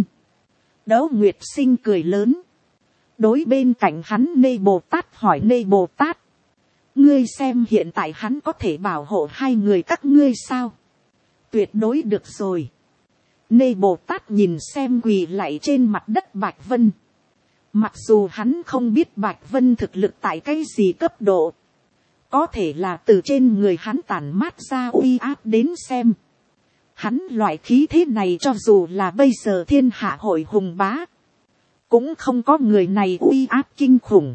Đấu Nguyệt Sinh cười lớn. Đối bên cạnh hắn Nê Bồ Tát hỏi Nê Bồ Tát. Ngươi xem hiện tại hắn có thể bảo hộ hai người các ngươi sao? Tuyệt đối được rồi. Nê Bồ Tát nhìn xem quỳ lạy trên mặt đất Bạch Vân. Mặc dù hắn không biết Bạch Vân thực lực tại cái gì cấp độ. Có thể là từ trên người hắn tản mát ra uy áp đến xem. Hắn loại khí thế này cho dù là bây giờ thiên hạ hội Hùng Bá. Cũng không có người này uy áp kinh khủng.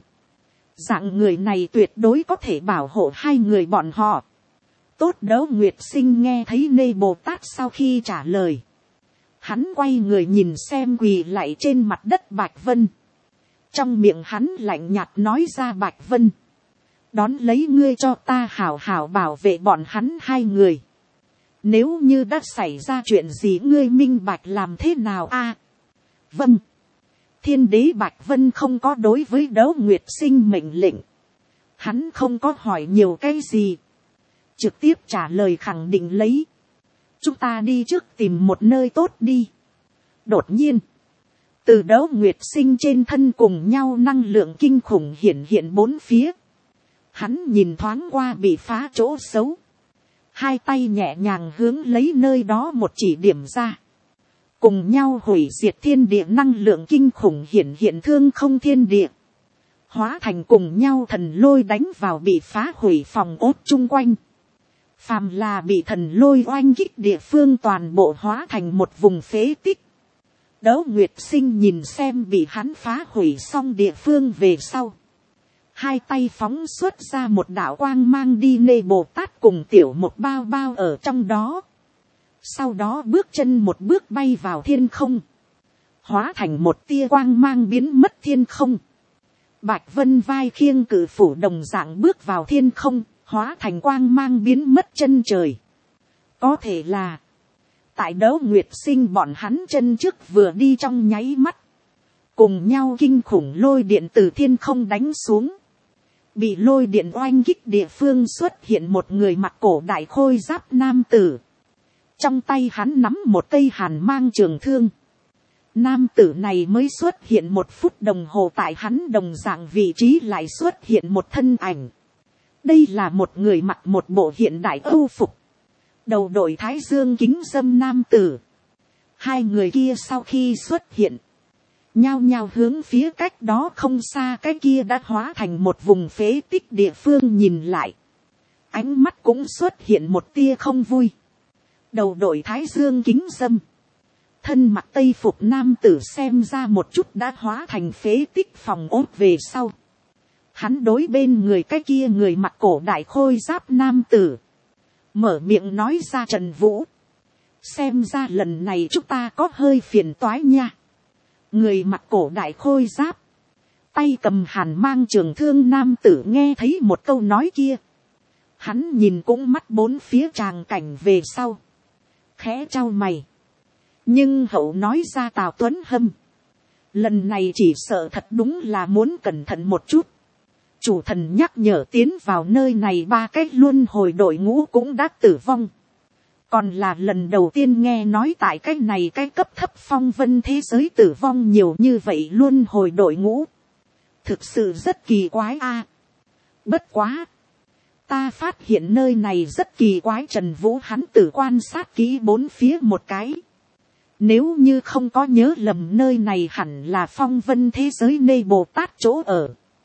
Dạng người này tuyệt đối có thể bảo hộ hai người bọn họ. Tốt Đấu Nguyệt Sinh nghe thấy Nê Bồ Tát sau khi trả lời. Hắn quay người nhìn xem quỳ lạy trên mặt đất Bạch Vân. Trong miệng hắn lạnh nhạt nói ra Bạch Vân. Đón lấy ngươi cho ta hảo hảo bảo vệ bọn hắn hai người. Nếu như đã xảy ra chuyện gì ngươi minh bạch làm thế nào a? À, vâng. Thiên đế Bạch Vân không có đối với Đấu Nguyệt Sinh mệnh lệnh. Hắn không có hỏi nhiều cái gì. Trực tiếp trả lời khẳng định lấy. Chúng ta đi trước tìm một nơi tốt đi. Đột nhiên. Từ Đấu Nguyệt Sinh trên thân cùng nhau năng lượng kinh khủng hiện hiện bốn phía. Hắn nhìn thoáng qua bị phá chỗ xấu. Hai tay nhẹ nhàng hướng lấy nơi đó một chỉ điểm ra. Cùng nhau hủy diệt thiên địa năng lượng kinh khủng hiện hiện thương không thiên địa. Hóa thành cùng nhau thần lôi đánh vào bị phá hủy phòng ốt chung quanh. Phàm là bị thần lôi oanh kích địa phương toàn bộ hóa thành một vùng phế tích. Đấu Nguyệt Sinh nhìn xem bị hắn phá hủy xong địa phương về sau. Hai tay phóng xuất ra một đạo quang mang đi Nê Bồ Tát cùng tiểu một bao bao ở trong đó. Sau đó bước chân một bước bay vào thiên không. Hóa thành một tia quang mang biến mất thiên không. Bạch Vân vai khiêng cử phủ đồng dạng bước vào thiên không. Hóa thành quang mang biến mất chân trời. Có thể là. Tại Đấu Nguyệt Sinh bọn hắn chân trước vừa đi trong nháy mắt. Cùng nhau kinh khủng lôi điện từ thiên không đánh xuống. Bị lôi điện oanh kích địa phương xuất hiện một người mặc cổ đại khôi giáp nam tử. Trong tay hắn nắm một cây hàn mang trường thương. Nam tử này mới xuất hiện một phút đồng hồ tại hắn đồng dạng vị trí lại xuất hiện một thân ảnh. Đây là một người mặc một bộ hiện đại âu phục. Đầu đội thái dương kính dâm nam tử. Hai người kia sau khi xuất hiện. Nhao nhao hướng phía cách đó không xa cái kia đã hóa thành một vùng phế tích địa phương nhìn lại. Ánh mắt cũng xuất hiện một tia không vui. Đầu đội thái dương kính dâm. Thân mặc tây phục nam tử xem ra một chút đã hóa thành phế tích phòng ốt về sau. Hắn đối bên người cái kia người mặc cổ đại khôi giáp nam tử. Mở miệng nói ra Trần Vũ. Xem ra lần này chúng ta có hơi phiền toái nha. Người mặc cổ đại khôi giáp. Tay cầm hàn mang trường thương nam tử nghe thấy một câu nói kia. Hắn nhìn cũng mắt bốn phía tràng cảnh về sau. Khẽ trao mày. Nhưng hậu nói ra Tào Tuấn Hâm. Lần này chỉ sợ thật đúng là muốn cẩn thận một chút. Chủ thần nhắc nhở tiến vào nơi này ba cái luân hồi đội ngũ cũng đã tử vong. Còn là lần đầu tiên nghe nói tại cái này cái cấp thấp phong vân thế giới tử vong nhiều như vậy luân hồi đội ngũ. Thực sự rất kỳ quái a. À, bất quá. Ta phát hiện nơi này rất kỳ quái. Trần Vũ hắn tử quan sát kỹ bốn phía một cái. Nếu như không có nhớ lầm nơi này hẳn là phong vân thế giới Nê Bồ Tát chỗ ở.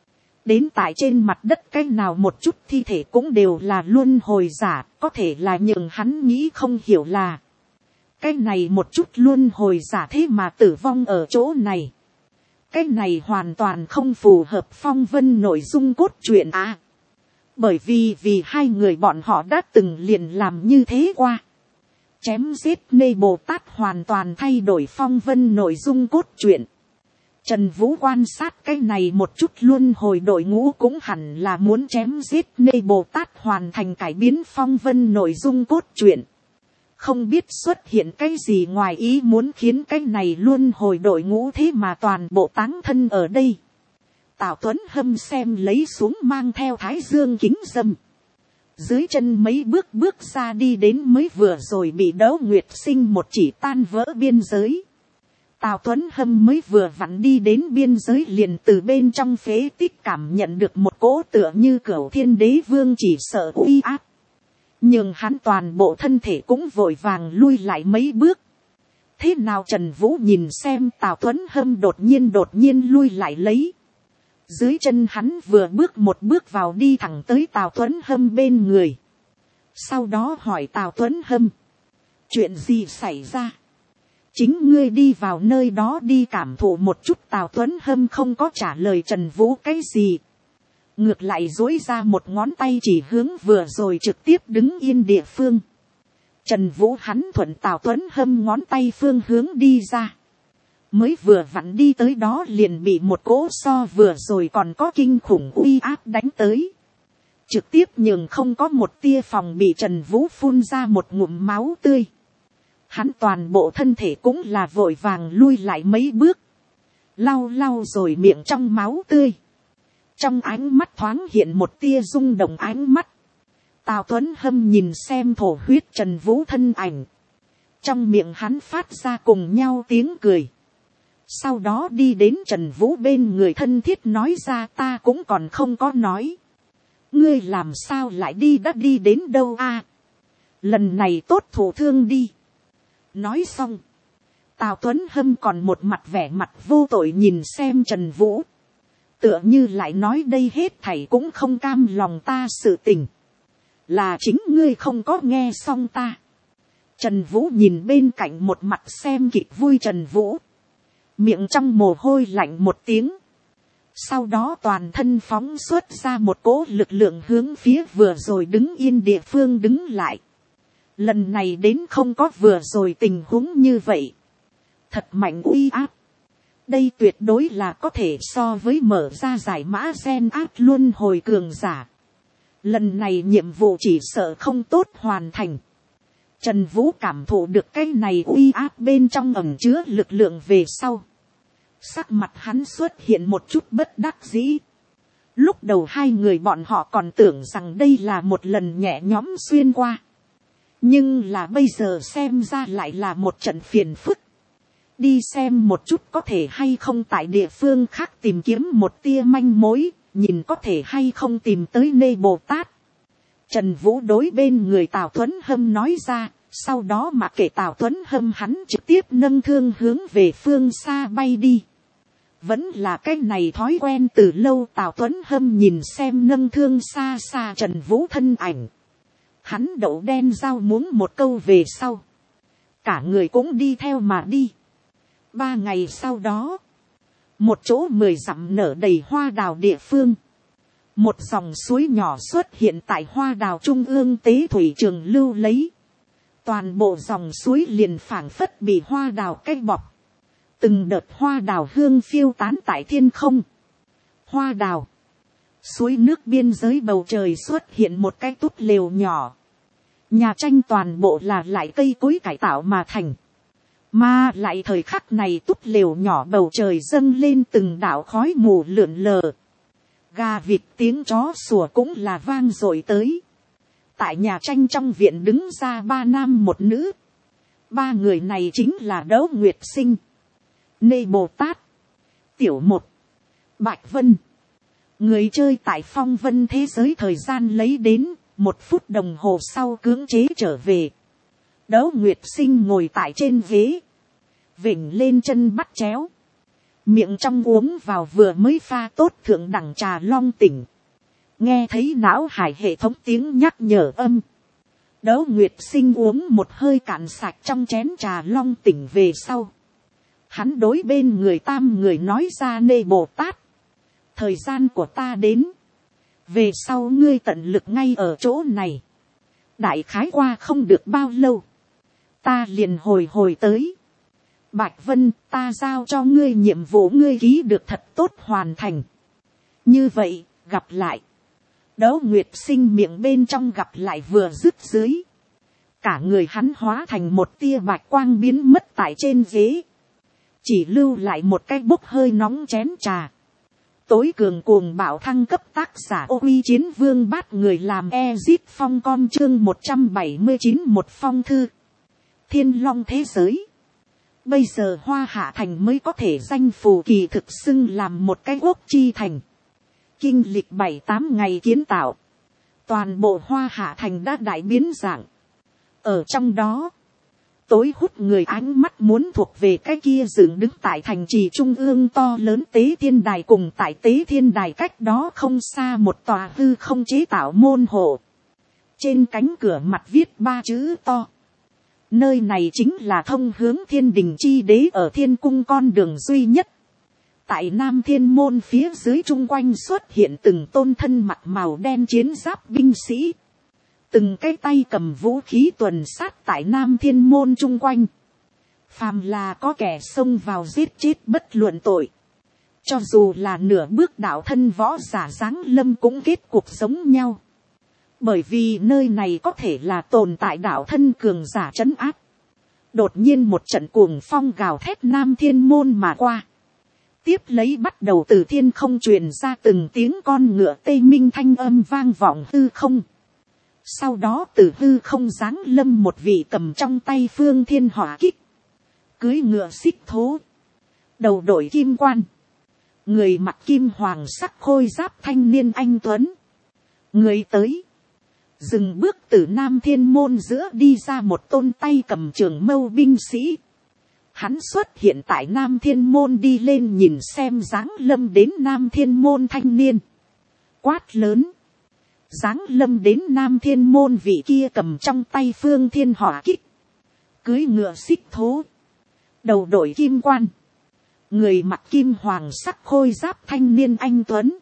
Đến tại trên mặt đất cái nào một chút thi thể cũng đều là luân hồi giả, có thể là nhường hắn nghĩ không hiểu là. Cái này một chút luân hồi giả thế mà tử vong ở chỗ này. Cái này hoàn toàn không phù hợp phong vân nội dung cốt truyện à. Bởi vì vì hai người bọn họ đã từng liền làm như thế qua. Chém giết Nê Bồ Tát hoàn toàn thay đổi phong vân nội dung cốt truyện. Trần Vũ quan sát cái này một chút luân hồi đội ngũ cũng hẳn là muốn chém giết Nê Bồ Tát hoàn thành cải biến phong vân nội dung cốt truyện. Không biết xuất hiện cái gì ngoài ý muốn khiến cái này luôn hồi đội ngũ thế mà toàn bộ táng thân ở đây. Tào Tuấn Hâm xem lấy xuống mang theo thái dương kính dâm. Dưới chân mấy bước bước ra đi đến mới vừa rồi bị Đỗ Nguyệt Sinh một chỉ tan vỡ biên giới. Tào Tuấn Hâm mới vừa vặn đi đến biên giới liền từ bên trong phế tích cảm nhận được một cỗ tựa như Cửu Thiên Đế Vương chỉ sợ uy áp. Nhưng hắn toàn bộ thân thể cũng vội vàng lui lại mấy bước. Thế nào Trần Vũ nhìn xem Tào Tuấn Hâm đột nhiên đột nhiên lui lại lấy. Dưới chân hắn vừa bước một bước vào đi thẳng tới Tào Tuấn Hâm bên người. Sau đó hỏi Tào Tuấn Hâm. Chuyện gì xảy ra? Chính ngươi đi vào nơi đó đi cảm thụ một chút. Tào Tuấn Hâm không có trả lời Trần Vũ cái gì. Ngược lại dối ra một ngón tay chỉ hướng vừa rồi trực tiếp đứng yên địa phương. Trần Vũ hắn thuận Tào Tuấn Hâm ngón tay phương hướng đi ra. Mới vừa vặn đi tới đó liền bị một cỗ so vừa rồi còn có kinh khủng uy áp đánh tới. Trực tiếp nhưng không có một tia phòng bị Trần Vũ phun ra một ngụm máu tươi. Hắn toàn bộ thân thể cũng là vội vàng lui lại mấy bước. Lau lau rồi miệng trong máu tươi. Trong ánh mắt thoáng hiện một tia rung động ánh mắt. Tào Tuấn Hâm nhìn xem thổ huyết Trần Vũ thân ảnh. Trong miệng hắn phát ra cùng nhau tiếng cười. Sau đó đi đến Trần Vũ bên người thân thiết nói ra ta cũng còn không có nói. Ngươi làm sao lại đi đã đi đến đâu a? Lần này tốt thổ thương đi. Nói xong. Tào Tuấn Hâm còn một mặt vẻ mặt vô tội nhìn xem Trần Vũ. Tựa như lại nói đây hết thảy cũng không cam lòng ta sự tình. Là chính ngươi không có nghe xong ta. Trần Vũ nhìn bên cạnh một mặt xem kịch vui Trần Vũ. Miệng trong mồ hôi lạnh một tiếng. Sau đó toàn thân phóng xuất ra một cỗ lực lượng hướng phía vừa rồi đứng yên địa phương đứng lại. Lần này đến không có vừa rồi tình huống như vậy. Thật mạnh uy áp. Đây tuyệt đối là có thể so với mở ra giải mã gen áp luân hồi cường giả. Lần này nhiệm vụ chỉ sợ không tốt hoàn thành. Trần Vũ cảm thụ được cái này uy áp bên trong ẩn chứa lực lượng về sau. Sắc mặt hắn xuất hiện một chút bất đắc dĩ. Lúc đầu hai người bọn họ còn tưởng rằng đây là một lần nhẹ nhõm xuyên qua. Nhưng là bây giờ xem ra lại là một trận phiền phức. Đi xem một chút có thể hay không tại địa phương khác tìm kiếm một tia manh mối, nhìn có thể hay không tìm tới Nê Bồ Tát. Trần Vũ đối bên người Tào Tuấn Hâm nói ra, sau đó mà kể Tào Tuấn Hâm hắn trực tiếp nâng thương hướng về phương xa bay đi. Vẫn là cái này thói quen từ lâu. Tào Tuấn Hâm nhìn xem nâng thương xa xa Trần Vũ thân ảnh. Hắn đậu đen rau muống một câu về sau. Cả người cũng đi theo mà đi. Ba ngày sau đó, một chỗ mười dặm nở đầy hoa đào địa phương. Một dòng suối nhỏ xuất hiện tại hoa đào trung ương tế thủy trường lưu lấy. Toàn bộ dòng suối liền phảng phất bị hoa đào cây bọc. Từng đợt hoa đào hương phiêu tán tại thiên không. Hoa đào. Suối nước biên giới bầu trời xuất hiện một cái túp lều nhỏ. Nhà tranh toàn bộ là lại cây cối cải tạo mà thành. Mà lại thời khắc này túp lều nhỏ bầu trời dâng lên từng đạo khói mù lượn lờ. Gà vịt tiếng chó sủa cũng là vang dội tới. Tại nhà tranh trong viện đứng ra ba nam một nữ. Ba người này chính là Đỗ Nguyệt Sinh, Nê Bồ Tát, Tiểu Một, Bạch Vân. Người chơi tại phong vân thế giới thời gian lấy đến một phút đồng hồ sau cưỡng chế trở về. Đỗ Nguyệt Sinh ngồi tại trên ghế, vểnh lên chân bắt chéo, miệng trong uống vào vừa mới pha tốt thượng đẳng trà long tỉnh. Nghe thấy não hải hệ thống tiếng nhắc nhở âm. Đỗ Nguyệt Sinh uống một hơi cạn sạch trong chén trà long tỉnh về sau. Hắn đối bên người tam người nói ra Nê Bồ Tát. Thời gian của ta đến. Về sau ngươi tận lực ngay ở chỗ này. Đại khái qua không được bao lâu. Ta liền hồi hồi tới. Bạch Vân, ta giao cho ngươi nhiệm vụ ngươi ký được thật tốt hoàn thành. Như vậy, gặp lại. Đỗ Nguyệt Sinh miệng bên trong gặp lại vừa dứt dưới. cả người hắn hóa thành một tia bạch quang biến mất tại trên ghế, chỉ lưu lại một cái bốc hơi nóng chén trà. Tối cường cuồng bạo thăng cấp tác giả ô uy chiến vương bát người làm Ezit phong con chương một trăm bảy mươi chín một phong thư. Thiên long thế giới. Bây giờ Hoa Hạ Thành mới có thể danh phù kỳ thực xưng làm một cái quốc chi thành. Kinh lịch bảy tám ngày kiến tạo. Toàn bộ Hoa Hạ Thành đã đại biến dạng. Ở trong đó, tối hút người ánh mắt muốn thuộc về cái kia dựng đứng tại thành trì trung ương to lớn Tế Thiên Đài, cùng tại Tế Thiên Đài cách đó không xa một tòa hư không chế tạo môn hộ. Trên cánh cửa mặt viết ba chữ to. Nơi này chính là thông hướng thiên đình chi đế ở thiên cung con đường duy nhất. Tại Nam Thiên Môn phía dưới chung quanh xuất hiện từng tôn thân mặt màu đen chiến giáp binh sĩ. Từng cái tay cầm vũ khí tuần sát tại Nam Thiên Môn chung quanh. Phàm là có kẻ xông vào giết chết bất luận tội. Cho dù là nửa bước đạo thân võ giả giáng lâm cũng kết cuộc giống nhau. Bởi vì nơi này có thể là tồn tại đạo thân cường giả trấn áp. Đột nhiên một trận cuồng phong gào thét Nam Thiên Môn mà qua. Tiếp lấy bắt đầu từ thiên không truyền ra từng tiếng con ngựa tê minh thanh âm vang vọng hư không. Sau đó từ hư không giáng lâm một vị cầm trong tay phương thiên hỏa kích. Cưới ngựa xích thố. Đầu đội kim quan. Người mặc kim hoàng sắc khôi giáp thanh niên anh tuấn. Người tới. Dừng bước từ Nam Thiên Môn giữa đi ra một tôn tay cầm trường mâu binh sĩ. Hắn xuất hiện tại Nam Thiên Môn đi lên nhìn xem giáng lâm đến Nam Thiên Môn thanh niên. Quát lớn. Giáng lâm đến Nam Thiên Môn vị kia cầm trong tay phương thiên hỏa kích. Cưới ngựa xích thố. Đầu đội kim quan. Người mặc kim hoàng sắc khôi giáp thanh niên anh tuấn.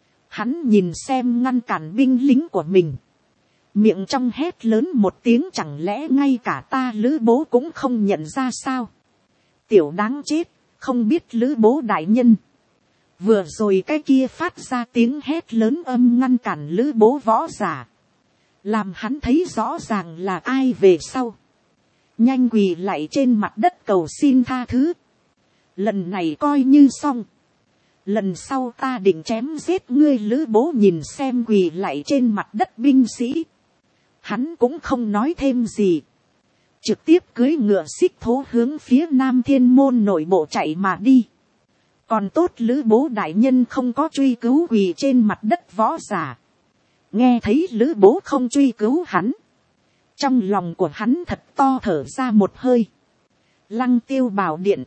Hắn nhìn xem ngăn cản binh lính của mình. Miệng trong hét lớn một tiếng, chẳng lẽ ngay cả ta Lữ bố cũng không nhận ra sao? Tiểu đáng chết, không biết Lữ bố đại nhân. Vừa rồi cái kia phát ra tiếng hét lớn âm ngăn cản Lữ bố võ giả. Làm hắn thấy rõ ràng là ai về sau. Nhanh quỳ lại trên mặt đất cầu xin tha thứ. Lần này coi như xong. Lần sau ta định chém giết ngươi Lữ bố nhìn xem quỳ lại trên mặt đất binh sĩ. Hắn cũng không nói thêm gì. Trực tiếp cưới ngựa xích thố hướng phía Nam Thiên Môn nội bộ chạy mà đi. Còn tốt Lữ bố đại nhân không có truy cứu quỳ trên mặt đất võ giả. Nghe thấy Lữ bố không truy cứu hắn. Trong lòng của hắn thật to thở ra một hơi. Lăng Tiêu Bảo Điện.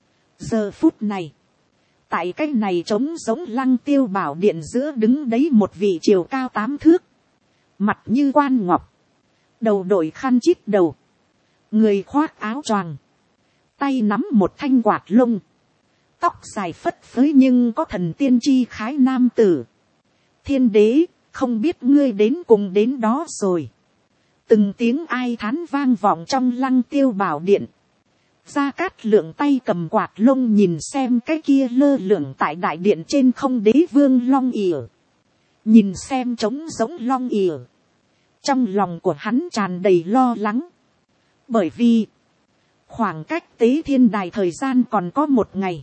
Giờ phút này. Tại cái này trống giống Lăng Tiêu Bảo Điện giữa đứng đấy một vị chiều cao tám thước. Mặt như quan ngọc. Đầu đội khăn chít đầu. Người khoác áo choàng. Tay nắm một thanh quạt lông. Tóc dài phất phới nhưng có thần tiên chi khái nam tử. Thiên đế, không biết ngươi đến cùng đến đó rồi. Từng tiếng ai thán vang vọng trong Lăng Tiêu Bảo Điện. Gia Cát Lượng tay cầm quạt lông nhìn xem cái kia lơ lửng tại đại điện trên không đế vương long ỉa. Nhìn xem trống giống long ỉa. Trong lòng của hắn tràn đầy lo lắng. Bởi vì, khoảng cách Tế Thiên Đài thời gian còn có một ngày.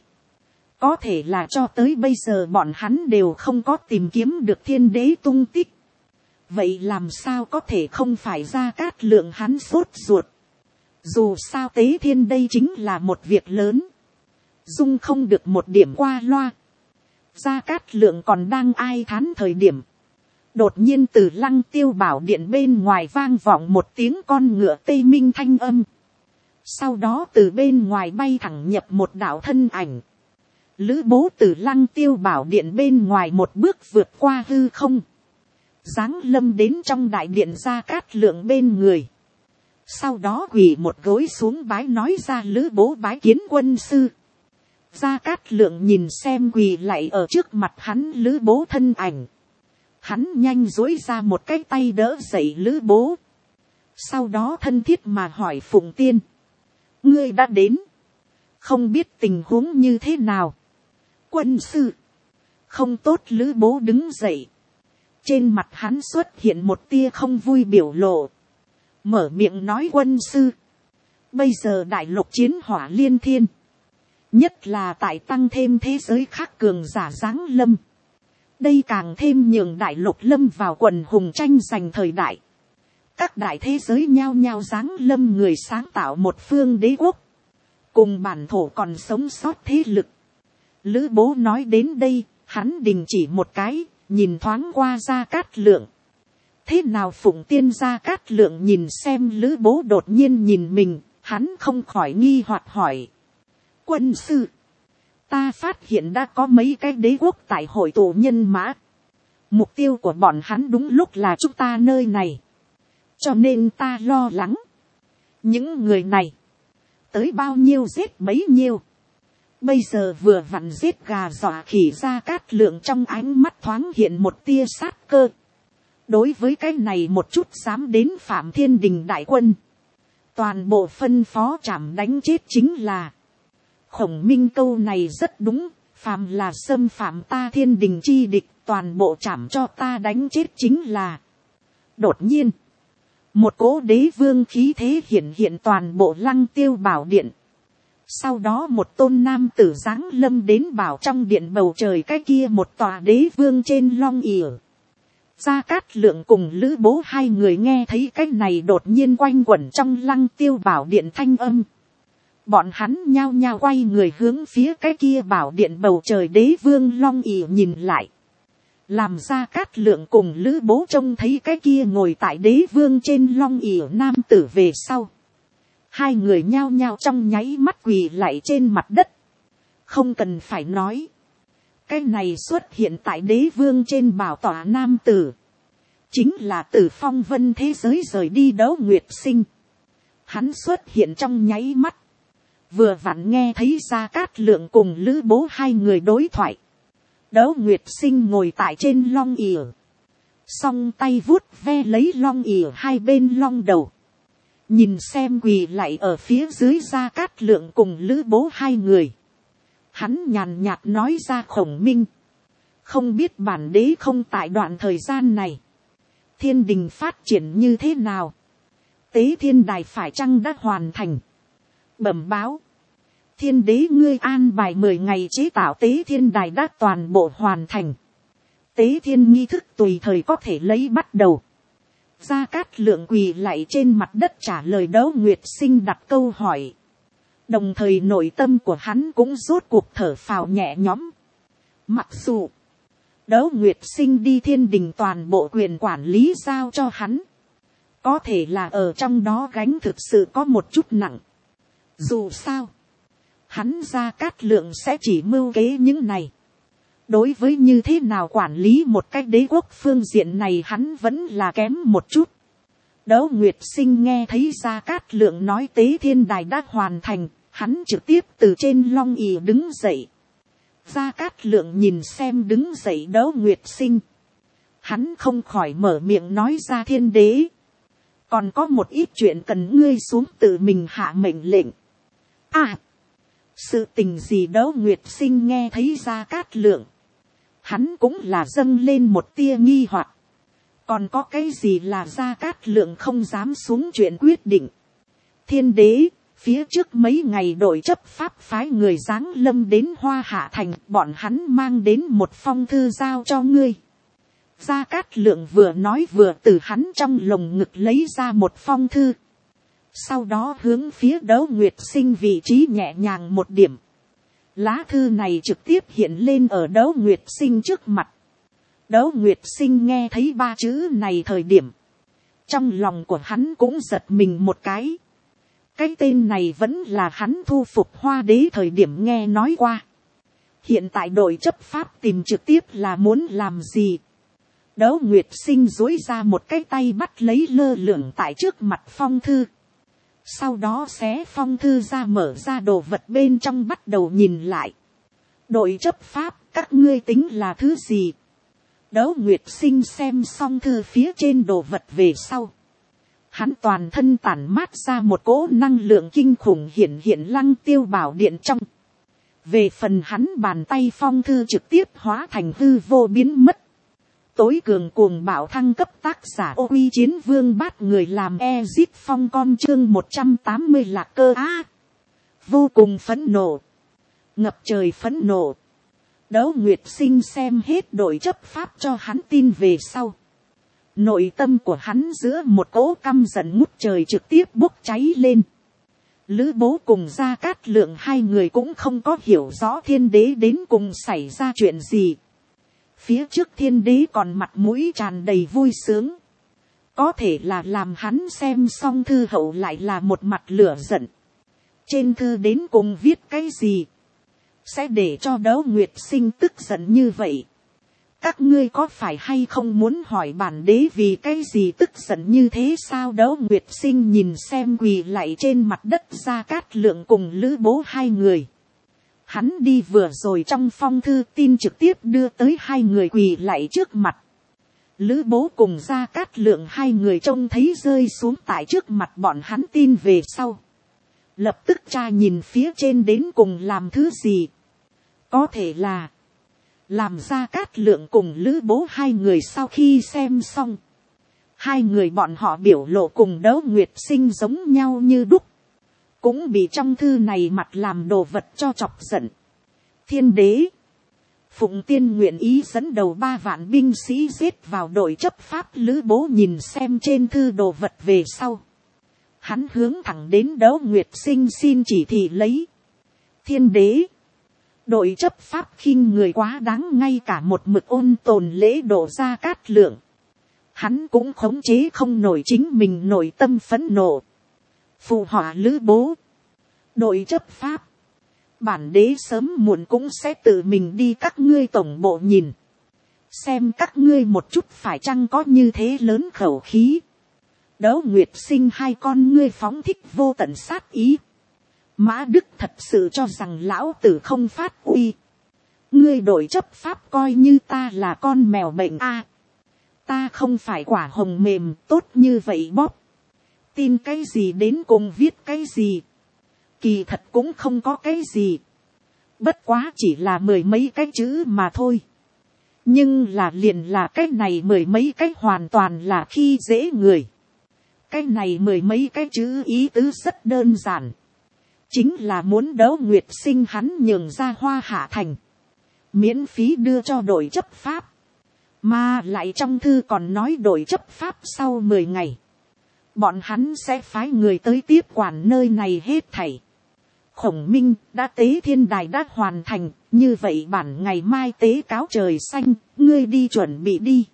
Có thể là cho tới bây giờ bọn hắn đều không có tìm kiếm được thiên đế tung tích. Vậy làm sao có thể không phải Gia Cát Lượng hắn sốt ruột. Dù sao Tế Thiên đây chính là một việc lớn. Dung không được một điểm qua loa. Gia Cát Lượng còn đang ai thán thời điểm. Đột nhiên từ Lăng Tiêu Bảo Điện bên ngoài vang vọng một tiếng con ngựa tê minh thanh âm. Sau đó từ bên ngoài bay thẳng nhập một đạo thân ảnh. Lữ bố từ Lăng Tiêu Bảo Điện bên ngoài một bước vượt qua hư không. Giáng lâm đến trong đại điện Gia Cát Lượng bên người. Sau đó quỳ một gối xuống bái nói ra Lữ bố bái kiến quân sư. Gia Cát Lượng nhìn xem quỳ lại ở trước mặt hắn Lữ bố thân ảnh. Hắn nhanh duỗi ra một cái tay đỡ dậy Lữ bố. Sau đó thân thiết mà hỏi Phụng Tiên. Ngươi đã đến. Không biết tình huống như thế nào. Quân sư. Không tốt Lữ bố đứng dậy. Trên mặt hắn xuất hiện một tia không vui biểu lộ. mở miệng nói quân sư, bây giờ đại lục chiến hỏa liên thiên, nhất là tại tăng thêm thế giới khác cường giả giáng lâm, đây càng thêm nhường đại lục lâm vào quần hùng tranh giành thời đại, các đại thế giới nhao nhao giáng lâm người sáng tạo một phương đế quốc, cùng bản thổ còn sống sót thế lực. Lữ Bố nói đến đây, hắn đình chỉ một cái, nhìn thoáng qua Gia Cát Lượng. Thế nào Phụng Tiên? Gia Cát Lượng nhìn xem Lữ Bố đột nhiên nhìn mình, hắn không khỏi nghi hoặc hỏi. Quân sư, ta phát hiện đã có mấy cái đế quốc tại hội tụ nhân mã. Mục tiêu của bọn hắn đúng lúc là chúng ta nơi này. Cho nên ta lo lắng. Những người này, tới bao nhiêu giết bấy nhiêu. Bây giờ vừa vặn giết gà dọa khỉ. Gia Cát Lượng trong ánh mắt thoáng hiện một tia sát cơ. Đối với cái này một chút dám đến Phạm Thiên Đình đại quân, toàn bộ phân phó chảm đánh chết chính là. Khổng Minh câu này rất đúng, phàm là xâm phạm ta thiên đình chi địch, toàn bộ chảm cho ta đánh chết chính là. Đột nhiên, một cỗ đế vương khí thế hiện hiện toàn bộ Lăng Tiêu Bảo Điện. Sau đó một tôn nam tử giáng lâm đến bảo trong điện bầu trời cái kia một tòa đế vương trên long ỉa. Gia Cát Lượng cùng Lữ Bố hai người nghe thấy cái này đột nhiên quanh quẩn trong Lăng Tiêu Bảo Điện thanh âm. Bọn hắn nhao nhao quay người hướng phía cái kia bảo điện bầu trời đế vương long ỉ nhìn lại. Làm Gia Cát Lượng cùng Lữ Bố trông thấy cái kia ngồi tại đế vương trên long ỉ nam tử về sau. Hai người nhao nhao trong nháy mắt quỳ lại trên mặt đất. Không cần phải nói. Cái này xuất hiện tại đế vương trên bảo tọa nam tử. Chính là từ phong vân thế giới rời đi Đấu Nguyệt Sinh. Hắn xuất hiện trong nháy mắt. Vừa vặn nghe thấy Gia Cát Lượng cùng Lữ Bố hai người đối thoại. Đấu Nguyệt Sinh ngồi tại trên long ỉa. Song tay vuốt ve lấy long ỉa hai bên long đầu. Nhìn xem quỳ lại ở phía dưới Gia Cát Lượng cùng Lữ Bố hai người. Hắn nhàn nhạt nói ra Khổng Minh. Không biết bản đế không tại đoạn thời gian này. Thiên đình phát triển như thế nào? Tế thiên đài phải chăng đã hoàn thành? Bẩm báo. Thiên đế ngươi an bài mười ngày chế tạo tế thiên đài đã toàn bộ hoàn thành. Tế thiên nghi thức tùy thời có thể lấy bắt đầu. Gia Cát Lượng quỳ lại trên mặt đất trả lời Đấu Nguyệt Sinh đặt câu hỏi. Đồng thời nội tâm của hắn cũng rốt cuộc thở phào nhẹ nhõm. Mặc dù Đấu Nguyệt Sinh đi thiên đình toàn bộ quyền quản lý giao cho hắn. Có thể là ở trong đó gánh thực sự có một chút nặng. Dù sao, hắn Gia Cát Lượng sẽ chỉ mưu kế những này. Đối với như thế nào quản lý một cái đế quốc phương diện này hắn vẫn là kém một chút. Đấu Nguyệt Sinh nghe thấy Gia Cát Lượng nói tế thiên đài đã hoàn thành, hắn trực tiếp từ trên long ỷ đứng dậy. Gia Cát Lượng nhìn xem đứng dậy Đấu Nguyệt Sinh. Hắn không khỏi mở miệng nói ra thiên đế. Còn có một ít chuyện cần ngươi xuống tự mình hạ mệnh lệnh. À, sự tình gì? Đấu Nguyệt Sinh nghe thấy Gia Cát Lượng. Hắn cũng là dâng lên một tia nghi hoặc. Còn có cái gì là Gia Cát Lượng không dám xuống chuyện quyết định? Thiên đế, phía trước mấy ngày đội chấp pháp phái người giáng lâm đến Hoa Hạ Thành, bọn hắn mang đến một phong thư giao cho ngươi. Gia Cát Lượng vừa nói vừa từ hắn trong lồng ngực lấy ra một phong thư. Sau đó hướng phía Đấu Nguyệt Sinh vị trí nhẹ nhàng một điểm. Lá thư này trực tiếp hiện lên ở Đấu Nguyệt Sinh trước mặt. Đấu Nguyệt Sinh nghe thấy ba chữ này thời điểm. Trong lòng của hắn cũng giật mình một cái. Cái tên này vẫn là hắn thu phục Hoa Đế thời điểm nghe nói qua. Hiện tại đội chấp pháp tìm trực tiếp là muốn làm gì? Đấu Nguyệt Sinh duỗi ra một cái tay bắt lấy lơ lửng tại trước mặt phong thư. Sau đó xé phong thư ra, mở ra đồ vật bên trong bắt đầu nhìn lại. Đội chấp pháp, các ngươi tính là thứ gì? Đấu Nguyệt Sinh xem xong thư phía trên đồ vật về sau. Hắn toàn thân tản mát ra một cỗ năng lượng kinh khủng hiện hiện Lăng Tiêu Bảo Điện trong. Về phần hắn bàn tay phong thư trực tiếp hóa thành hư vô biến mất. Tối cường cuồng bạo thăng cấp tác giả ô uy chiến vương bát người làm Ezit Phong con chương một trăm tám mươi lạc cơ á. Vô cùng phẫn nộ. Ngập trời phẫn nộ. Đấu Nguyệt Sinh xem hết đội chấp pháp cho hắn tin về sau. Nội tâm của hắn giữa một cỗ căm giận ngút trời trực tiếp bốc cháy lên. Lữ Bố cùng Gia Cát Lượng hai người cũng không có hiểu rõ thiên đế đến cùng xảy ra chuyện gì. Phía trước thiên đế còn mặt mũi tràn đầy vui sướng. Có thể là làm hắn xem xong thư hậu lại là một mặt lửa giận. Trên thư đến cùng viết cái gì? Sẽ để cho Đấu Nguyệt Sinh tức giận như vậy. Các ngươi có phải hay không muốn hỏi bản đế vì cái gì tức giận như thế sao? Đấu Nguyệt Sinh nhìn xem quỳ lạy trên mặt đất Gia Cát Lượng cùng Lữ Bố hai người. Hắn đi vừa rồi trong phong thư tin trực tiếp đưa tới hai người quỳ lạy trước mặt. Lữ Bố cùng Gia Cát Lượng hai người trông thấy rơi xuống tại trước mặt bọn hắn tin về sau. Lập tức tra nhìn phía trên đến cùng làm thứ gì. Có thể là làm Gia Cát Lượng cùng Lữ Bố hai người sau khi xem xong. Hai người bọn họ biểu lộ cùng Đấu Nguyệt Sinh giống nhau như đúc. Cũng bị trong thư này mặt làm đồ vật cho chọc giận. Thiên đế. Phụng Tiên nguyện ý dẫn đầu ba vạn binh sĩ giết vào đội chấp pháp. Lữ Bố nhìn xem trên thư đồ vật về sau. Hắn hướng thẳng đến Đấu Nguyệt Sinh xin chỉ thị lấy. Thiên đế. Đội chấp pháp khinh người quá đáng, ngay cả một mực ôn tồn lễ độ Gia Cát Lượng. Hắn cũng khống chế không nổi chính mình nội tâm phẫn nộ. Phụ họa Lữ Bố. Đội chấp pháp. Bản đế sớm muộn cũng sẽ tự mình đi các ngươi tổng bộ nhìn. Xem các ngươi một chút phải chăng có như thế lớn khẩu khí. Đấu Nguyệt Sinh hai con ngươi phóng thích vô tận sát ý. Mã Đức thật sự cho rằng lão tử không phát uy. Ngươi đội chấp pháp coi như ta là con mèo bệnh a. À, ta không phải quả hồng mềm tốt như vậy bóp. Tin cái gì đến cùng viết cái gì. Kỳ thật cũng không có cái gì. Bất quá chỉ là mười mấy cái chữ mà thôi. Nhưng là liền là cái này mười mấy cái hoàn toàn là khi dễ người. Cái này mười mấy cái chữ ý tứ rất đơn giản. Chính là muốn Đấu Nguyệt Sinh hắn nhường ra Hoa Hạ Thành. Miễn phí đưa cho đội chấp pháp. Mà lại trong thư còn nói đội chấp pháp sau mười ngày. Bọn hắn sẽ phái người tới tiếp quản nơi này hết thảy. Khổng Minh đã tế thiên đài đã hoàn thành. Như vậy bản ngày mai tế cáo trời xanh. Ngươi đi chuẩn bị đi.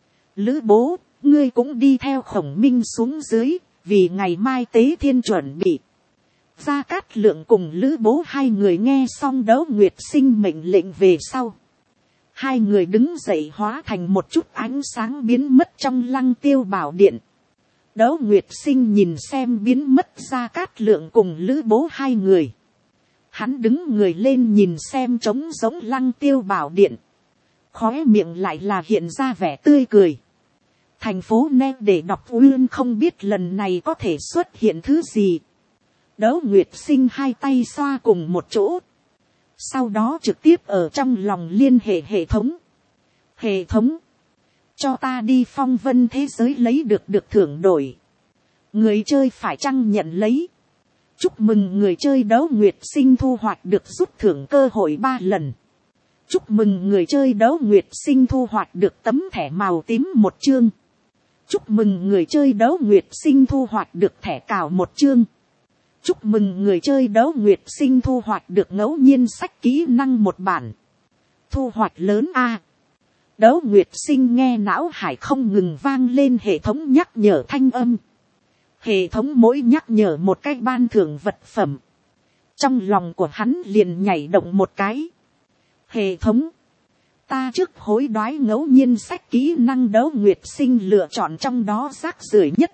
Lữ Bố, ngươi cũng đi theo Khổng Minh xuống dưới. Vì ngày mai tế thiên chuẩn bị. Gia Cát Lượng cùng Lữ Bố hai người nghe xong Đấu Nguyệt Sinh mệnh lệnh về sau. Hai người đứng dậy hóa thành một chút ánh sáng biến mất trong Lăng Tiêu Bảo Điện. Đấu Nguyệt Sinh nhìn xem biến mất Gia Cát Lượng cùng Lữ Bố hai người. Hắn đứng người lên nhìn xem trống giống Lăng Tiêu Bảo Điện. Khóe miệng lại là hiện ra vẻ tươi cười. Thành phố Ne để đọc Uyên không biết lần này có thể xuất hiện thứ gì. Đấu Nguyệt Sinh hai tay xoa cùng một chỗ. Sau đó trực tiếp ở trong lòng liên hệ hệ thống. Hệ thống. Cho ta đi phong vân thế giới lấy được được thưởng đổi. Người chơi phải chăng nhận lấy. Chúc mừng người chơi Đấu Nguyệt Sinh thu hoạch được rút thưởng cơ hội ba lần. Chúc mừng người chơi Đấu Nguyệt Sinh thu hoạch được tấm thẻ màu tím một chương. Chúc mừng người chơi Đấu Nguyệt Sinh thu hoạch được thẻ cào một chương. Chúc mừng người chơi Đấu Nguyệt Sinh thu hoạch được ngẫu nhiên sách kỹ năng một bản. Thu hoạch lớn a. À. Đấu Nguyệt Sinh nghe não hải không ngừng vang lên hệ thống nhắc nhở thanh âm. Hệ thống mỗi nhắc nhở một cái ban thưởng vật phẩm. Trong lòng của hắn liền nhảy động một cái. Hệ thống. Ta trước hối đoái ngẫu nhiên sách kỹ năng. Đấu Nguyệt Sinh lựa chọn trong đó rác rưởi nhất.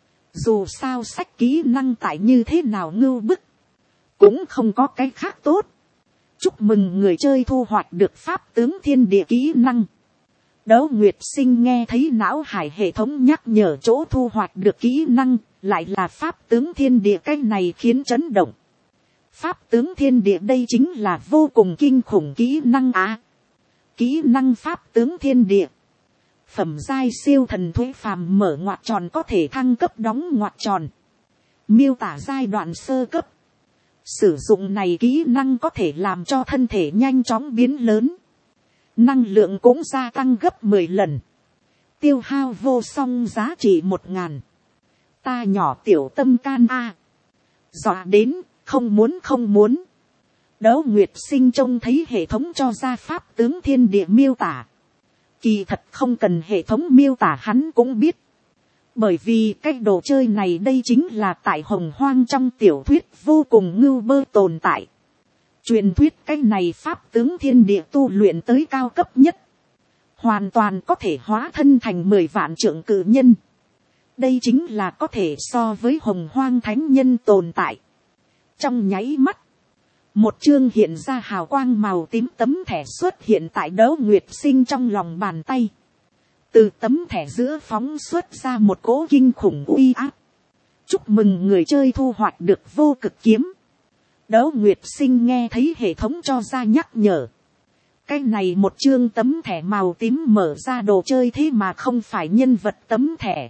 Dù sao sách kỹ năng tại như thế nào ngưu bức. Cũng không có cái khác tốt. Chúc mừng người chơi thu hoạch được pháp tướng thiên địa kỹ năng. Đấu Nguyệt Sinh nghe thấy não hải hệ thống nhắc nhở chỗ thu hoạch được kỹ năng. Lại là pháp tướng thiên địa, cái này khiến chấn động. Pháp tướng thiên địa đây chính là vô cùng kinh khủng kỹ năng á. À, kỹ năng pháp tướng thiên địa. Phẩm giai siêu thần thuế phàm mở ngoặc tròn có thể thăng cấp đóng ngoặc tròn. Miêu tả giai đoạn sơ cấp. Sử dụng này kỹ năng có thể làm cho thân thể nhanh chóng biến lớn. Năng lượng cũng gia tăng gấp mười lần. Tiêu hao vô song giá trị một ngàn. Ta nhỏ tiểu tâm can a. Dọa đến, không muốn không muốn. Đỗ Nguyệt Sinh trông thấy hệ thống cho ra pháp tướng thiên địa miêu tả. Kỳ thật không cần hệ thống miêu tả hắn cũng biết. Bởi vì cái đồ chơi này đây chính là tại hồng hoang trong tiểu thuyết vô cùng ngưu bơ tồn tại. Truyền thuyết cái này pháp tướng thiên địa tu luyện tới cao cấp nhất. Hoàn toàn có thể hóa thân thành mười vạn trượng cự nhân. Đây chính là có thể so với hồng hoang thánh nhân tồn tại. Trong nháy mắt. Một chương hiện ra hào quang màu tím tấm thẻ xuất hiện tại Đỗ Nguyệt Sinh trong lòng bàn tay. Từ tấm thẻ giữa phóng xuất ra một cỗ kinh khủng uy áp. Chúc mừng người chơi thu hoạch được vô cực kiếm. Đỗ Nguyệt Sinh nghe thấy hệ thống cho ra nhắc nhở. Cái này một chương tấm thẻ màu tím mở ra đồ chơi thế mà không phải nhân vật tấm thẻ.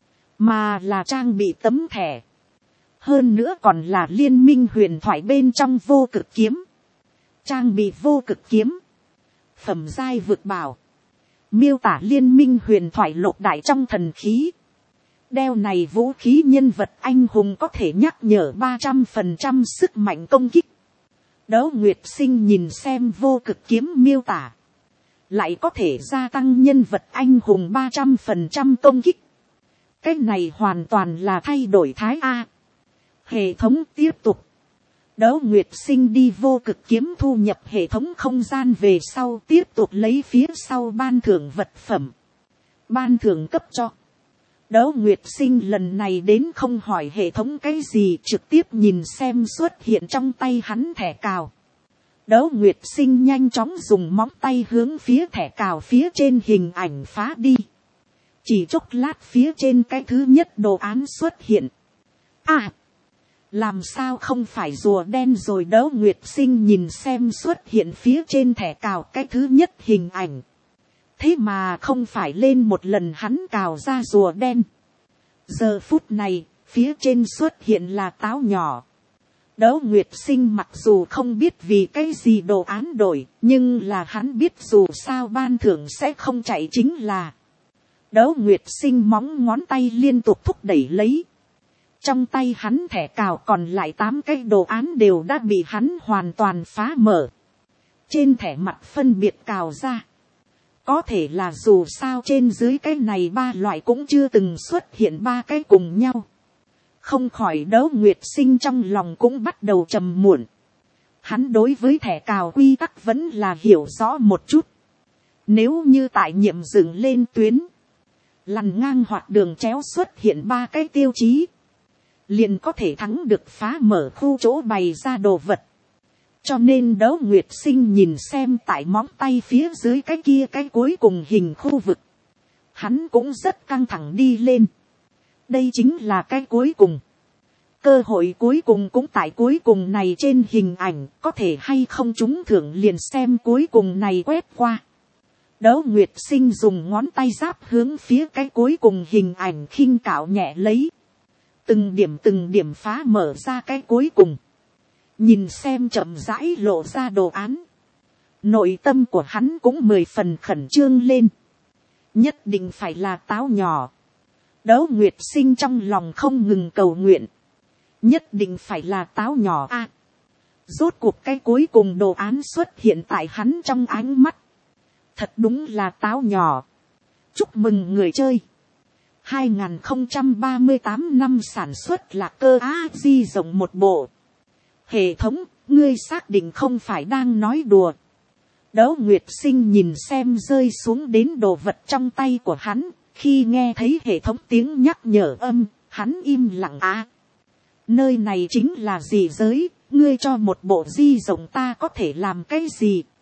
Mà là trang bị tấm thẻ. Hơn nữa còn là liên minh huyền thoại bên trong vô cực kiếm. Trang bị vô cực kiếm. Phẩm giai vượt bảo. Miêu tả liên minh huyền thoại lục đại trong thần khí. Đeo này vũ khí nhân vật anh hùng có thể nhắc nhở ba trăm phần trăm sức mạnh công kích. Đỗ Nguyệt Sinh nhìn xem vô cực kiếm miêu tả. Lại có thể gia tăng nhân vật anh hùng ba trăm phần trăm công kích. Cái này hoàn toàn là thay đổi thái A. Hệ thống tiếp tục. Đỗ Nguyệt Sinh đi vô cực kiếm thu nhập hệ thống không gian về sau tiếp tục lấy phía sau ban thưởng vật phẩm. Ban thưởng cấp cho. Đỗ Nguyệt Sinh lần này đến không hỏi hệ thống cái gì, trực tiếp nhìn xem xuất hiện trong tay hắn thẻ cào. Đỗ Nguyệt Sinh nhanh chóng dùng móng tay hướng phía thẻ cào phía trên hình ảnh phá đi. Chỉ chốc lát phía trên cái thứ nhất đồ án xuất hiện. À! Làm sao không phải rùa đen rồi? Đỗ Nguyệt Sinh nhìn xem xuất hiện phía trên thẻ cào cái thứ nhất hình ảnh. Thế mà không phải lên một lần hắn cào ra rùa đen. Giờ phút này, phía trên xuất hiện là táo nhỏ. Đỗ Nguyệt Sinh mặc dù không biết vì cái gì đồ án đổi, nhưng là hắn biết dù sao ban thưởng sẽ không chạy chính là. Đỗ Nguyệt Sinh móng ngón tay liên tục thúc đẩy lấy. Trong tay hắn thẻ cào còn lại tám cái đồ án đều đã bị hắn hoàn toàn phá mở. Trên thẻ mặt phân biệt cào ra. Có thể là dù sao trên dưới cái này ba loại cũng chưa từng xuất hiện ba cái cùng nhau. Không khỏi Đỗ Nguyệt Sinh trong lòng cũng bắt đầu trầm muộn. Hắn đối với thẻ cào quy tắc vẫn là hiểu rõ một chút. Nếu như tại nhiệm dựng lên tuyến. Lằn ngang hoặc đường chéo xuất hiện ba cái tiêu chí. Liền có thể thắng được phá mở khu chỗ bày ra đồ vật. Cho nên Đỗ Nguyệt Sinh nhìn xem tại móng tay phía dưới cái kia cái cuối cùng hình khu vực. Hắn cũng rất căng thẳng đi lên. Đây chính là cái cuối cùng. Cơ hội cuối cùng cũng tại cuối cùng này trên hình ảnh. Có thể hay không trúng thưởng liền xem cuối cùng này quét qua. Đỗ Nguyệt Sinh dùng ngón tay giáp hướng phía cái cuối cùng hình ảnh khinh cạo nhẹ lấy. Từng điểm từng điểm phá mở ra cái cuối cùng. Nhìn xem chậm rãi lộ ra đồ án. Nội tâm của hắn cũng mười phần khẩn trương lên. Nhất định phải là táo nhỏ. Đỗ Nguyệt Sinh trong lòng không ngừng cầu nguyện. Nhất định phải là táo nhỏ a. À, rốt cuộc cái cuối cùng đồ án xuất hiện tại hắn trong ánh mắt. Thật đúng là táo nhỏ. Chúc mừng người chơi. hai nghìn không trăm ba mươi tám năm sản xuất là cơ á di rộng một bộ. Hệ thống, ngươi xác định không phải đang nói đùa. Đỗ Nguyệt Sinh nhìn xem rơi xuống đến đồ vật trong tay của hắn. Khi nghe thấy hệ thống tiếng nhắc nhở âm, hắn im lặng á. Nơi này chính là gì giới, ngươi cho một bộ di rộng ta có thể làm cái gì?